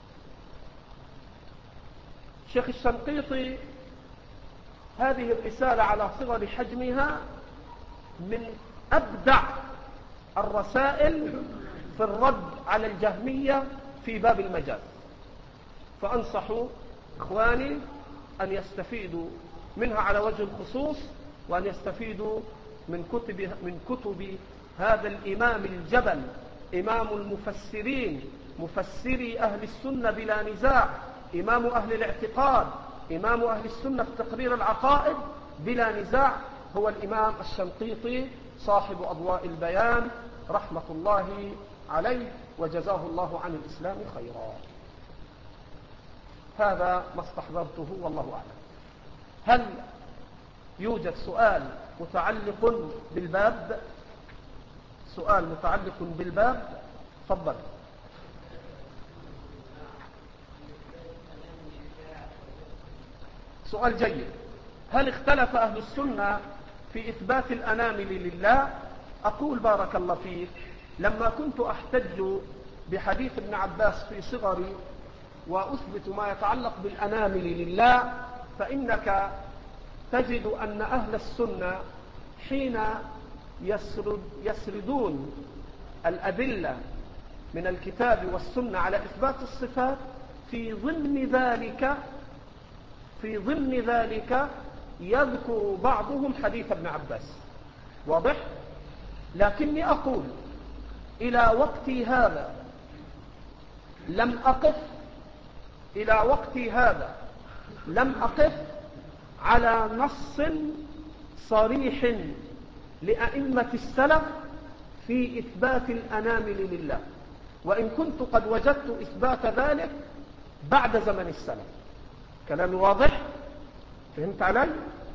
شيخ الشنقيطي هذه الرسالة على صغر حجمها من أبدع الرسائل في الرد على الجهمية في باب المجاز، فأنصح إخواني أن يستفيدوا منها على وجه الخصوص، وأن يستفيدوا من كتب, من كتب هذا الإمام الجبل، إمام المفسرين، مفسري أهل السنة بلا نزاع، إمام أهل الاعتقاد، إمام أهل السنة في تقرير العقائد بلا نزاع، هو الإمام الشنقيطي صاحب أضواء البيان رحمة الله عليه، وجزاه الله عن الإسلام خيرا. هذا ما استحضرته والله أعلم. هل يوجد سؤال متعلق بالباب؟ سؤال متعلق بالباب؟ تفضل. سؤال جيد. هل اختلف أهل السنة في إثبات الأنامل لله؟ أقول بارك الله فيك، لما كنت أحتج بحديث ابن عباس في صغري وأثبت ما يتعلق بالأنامل لله، فإنك تجد أن أهل السنة حين يسرد يسردون الأدلة من الكتاب والسنة على إثبات الصفات، في ضمن ذلك في ضمن ذلك يذكر بعضهم حديث ابن عباس. واضح؟ لكني أقول إلى وقتي هذا لم أقف إلى وقتي هذا لم أقف على نص صريح لأئمة السلف في إثبات الأنامل لله، وإن كنت قد وجدت إثبات ذلك بعد زمن السلف. كلامي واضح؟ فهمت علي؟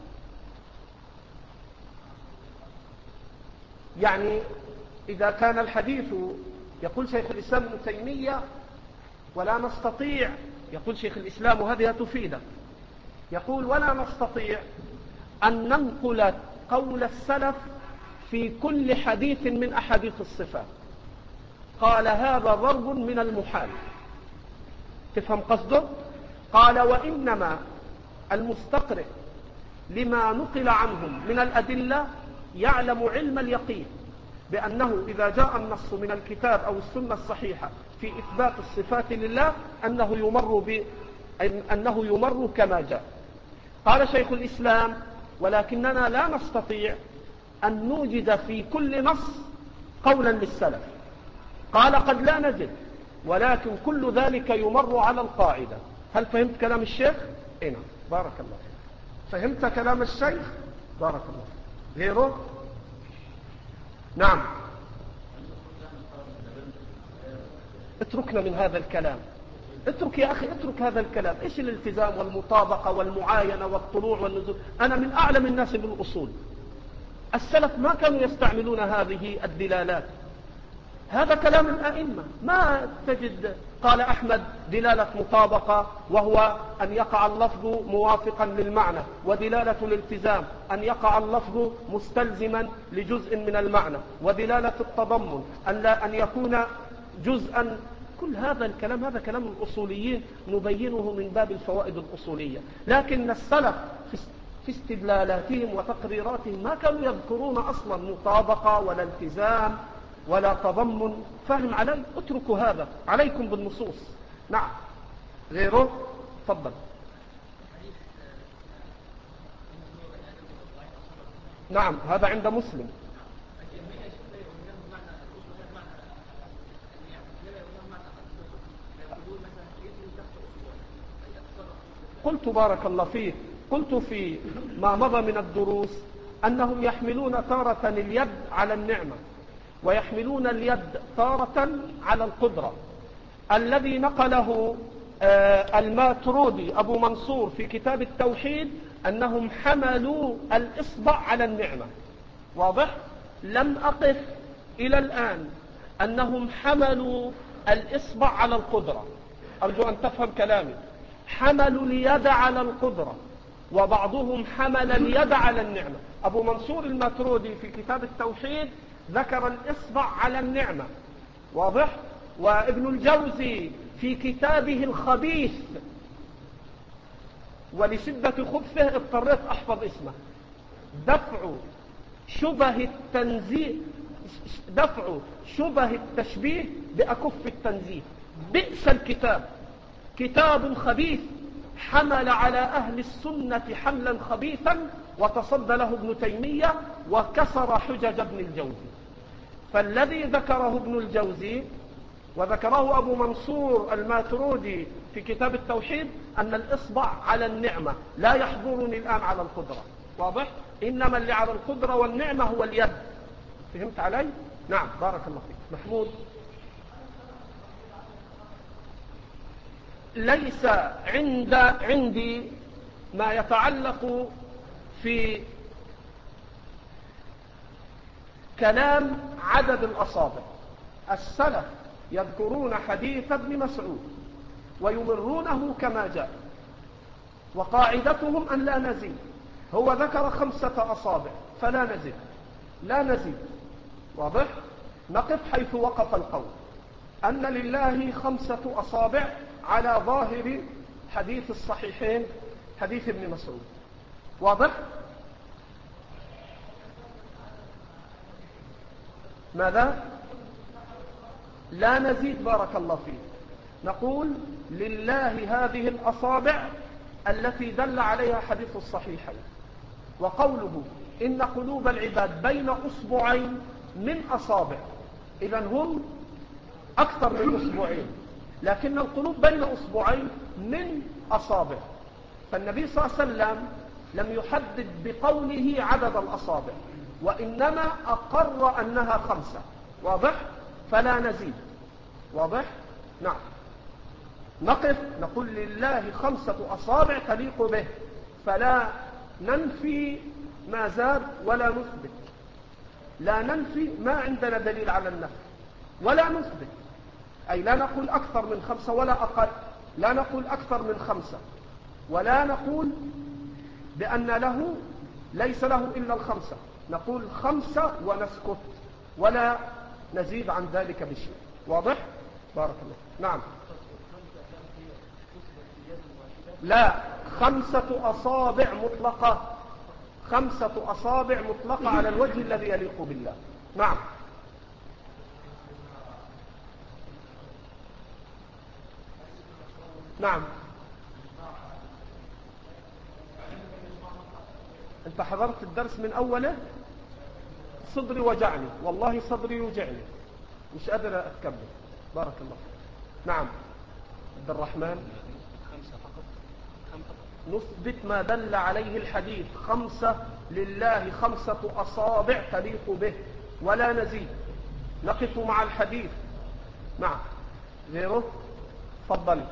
يعني إذا كان الحديث يقول شيخ الإسلام ابن تيمية ولا نستطيع، يقول شيخ الإسلام وهذه تفيده، يقول ولا نستطيع أن ننقل قول السلف في كل حديث من أحاديث الصفات، قال هذا ضرب من المحال. تفهم قصده؟ قال وإنما المستقرئ لما نقل عنهم من الأدلة يعلم علم اليقين بأنه إذا جاء النص من الكتاب أو السنة الصحيحة في إثبات الصفات لله أنه يمر, ب... أنه يمر كما جاء. قال شيخ الإسلام: ولكننا لا نستطيع أن نوجد في كل نص قولا للسلف. قال: قد لا نجد، ولكن كل ذلك يمر على القاعدة. هل فهمت كلام الشيخ؟ إيه نعم، بارك الله فيك. فهمت كلام الشيخ؟ بارك الله فيك. غيره؟ نعم. اتركنا من هذا الكلام، اترك يا أخي، اترك هذا الكلام. إيش الالتزام والمطابقة والمعاينة والطلوع والنزول؟ أنا من أعلم الناس بالأصول. السلف ما كانوا يستعملون هذه الدلالات. هذا كلام الأئمة. ما تجد قال أحمد دلالة مطابقة وهو أن يقع اللفظ موافقا للمعنى، ودلالة الالتزام أن يقع اللفظ مستلزما لجزء من المعنى، ودلالة التضمن أن, لا أن يكون جزءا. كل هذا الكلام هذا كلام الأصوليين نبينه من باب الفوائد الأصولية. لكن السلف في استدلالاتهم وتقريراتهم ما كانوا يذكرون أصلا مطابقة ولا التزام ولا تضمن. فهم علي؟ اتركوا هذا، عليكم بالنصوص. نعم. غيره؟ تفضل. نعم، هذا عند مسلم. قلت بارك الله فيك، قلت في ما مضى من الدروس أنهم يحملون تارة اليد على النعمة، ويحملون اليد تارة على القدرة. الذي نقله الماترودي أبو منصور في كتاب التوحيد أنهم حملوا الإصبع على النعمة. واضح؟ لم أقف إلى الآن أنهم حملوا الإصبع على القدرة. أرجو أن تفهم كلامي. حملوا اليد على القدرة، وبعضهم حمل اليد على النعمة. أبو منصور الماترودي في كتاب التوحيد ذكر الإصبع على النعمة. واضح؟ وابن الجوزي في كتابه الخبيث، ولشدة خبثه اضطريت أحفظ اسمه، دفع شبه التنزيه دفع شبه التشبيه بأكف التنزيه. بئس الكتاب، كتاب خبيث حمل على أهل السنة حملا خبيثا، وتصدى له ابن تيمية وكسر حجج ابن الجوزي. فالذي ذكره ابن الجوزي وذكره أبو منصور الماترودي في كتاب التوحيد أن الإصبع على النعمة، لا يحضرني الآن على القدرة. واضح؟ إنما اللي على القدرة والنعمة هو اليد. فهمت علي؟ نعم، بارك الله فيك. محمود. ليس عند عندي ما يتعلق في كلام عدد الأصابع. السلف يذكرون حديث ابن مسعود ويمرونه كما جاء، وقاعدتهم أن لا نزيد. هو ذكر خمسة أصابع فلا نزيد، لا نزيد. واضح؟ نقف حيث وقف القول أن لله خمسة أصابع على ظاهر حديث الصحيحين، حديث ابن مسعود. واضح؟ ماذا؟ لا نزيد، بارك الله فيك. نقول لله هذه الأصابع التي دل عليها حديث الصحيحين. وقوله إن قلوب العباد بين أصبعين من أصابع، إذن هم أكثر من أصبعين، لكن القلوب بين أصبعين من أصابع. فالنبي صلى الله عليه وسلم لم يحدد بقوله عدد الأصابع، وإنما أقر أنها خمسة. واضح؟ فلا نزيد. واضح؟ نعم. نقف نقول لله خمسة أصابع تليق به، فلا ننفي ما زاد ولا نثبت. لا ننفي ما عندنا دليل على النفي، ولا نثبت، أي لا نقول أكثر من خمسة ولا أقل، لا نقول أكثر من خمسة، ولا نقول بأن له ليس له إلا الخمسة. نقول خمسة ونسكت ولا نزيد عن ذلك بشيء. واضح؟ بارك الله. نعم. لا، خمسة أصابع مطلقة، خمسة أصابع مطلقة على الوجه الذي يليق بالله. نعم. نعم. انت حضرت الدرس من اوله؟ صدري وجعني، والله صدري يوجعني، مش قادر اتكبر. بارك الله. نعم. عبد الرحمن. خمسة فقط. نثبت ما دل عليه الحديث، خمسة لله، خمسة أصابع تليق به ولا نزيد، نقف مع الحديث. نعم. غيره؟ تفضل.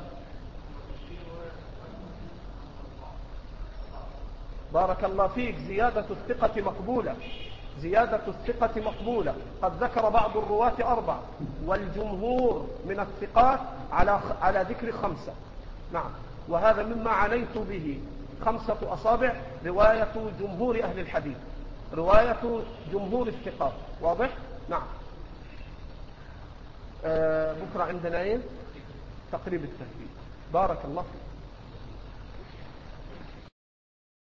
بارك الله فيك. زيادة الثقة مقبولة، زيادة الثقة مقبولة. قد ذكر بعض الرواة أربع، والجمهور من الثقات على على ذكر خمسة. نعم. وهذا مما عنيت به. خمسة أصابع رواية جمهور أهل الحديث، رواية جمهور الثقات. واضح؟ نعم. آه بكرة عندنا ايه؟ تقريب التهذيب. بارك الله فيك.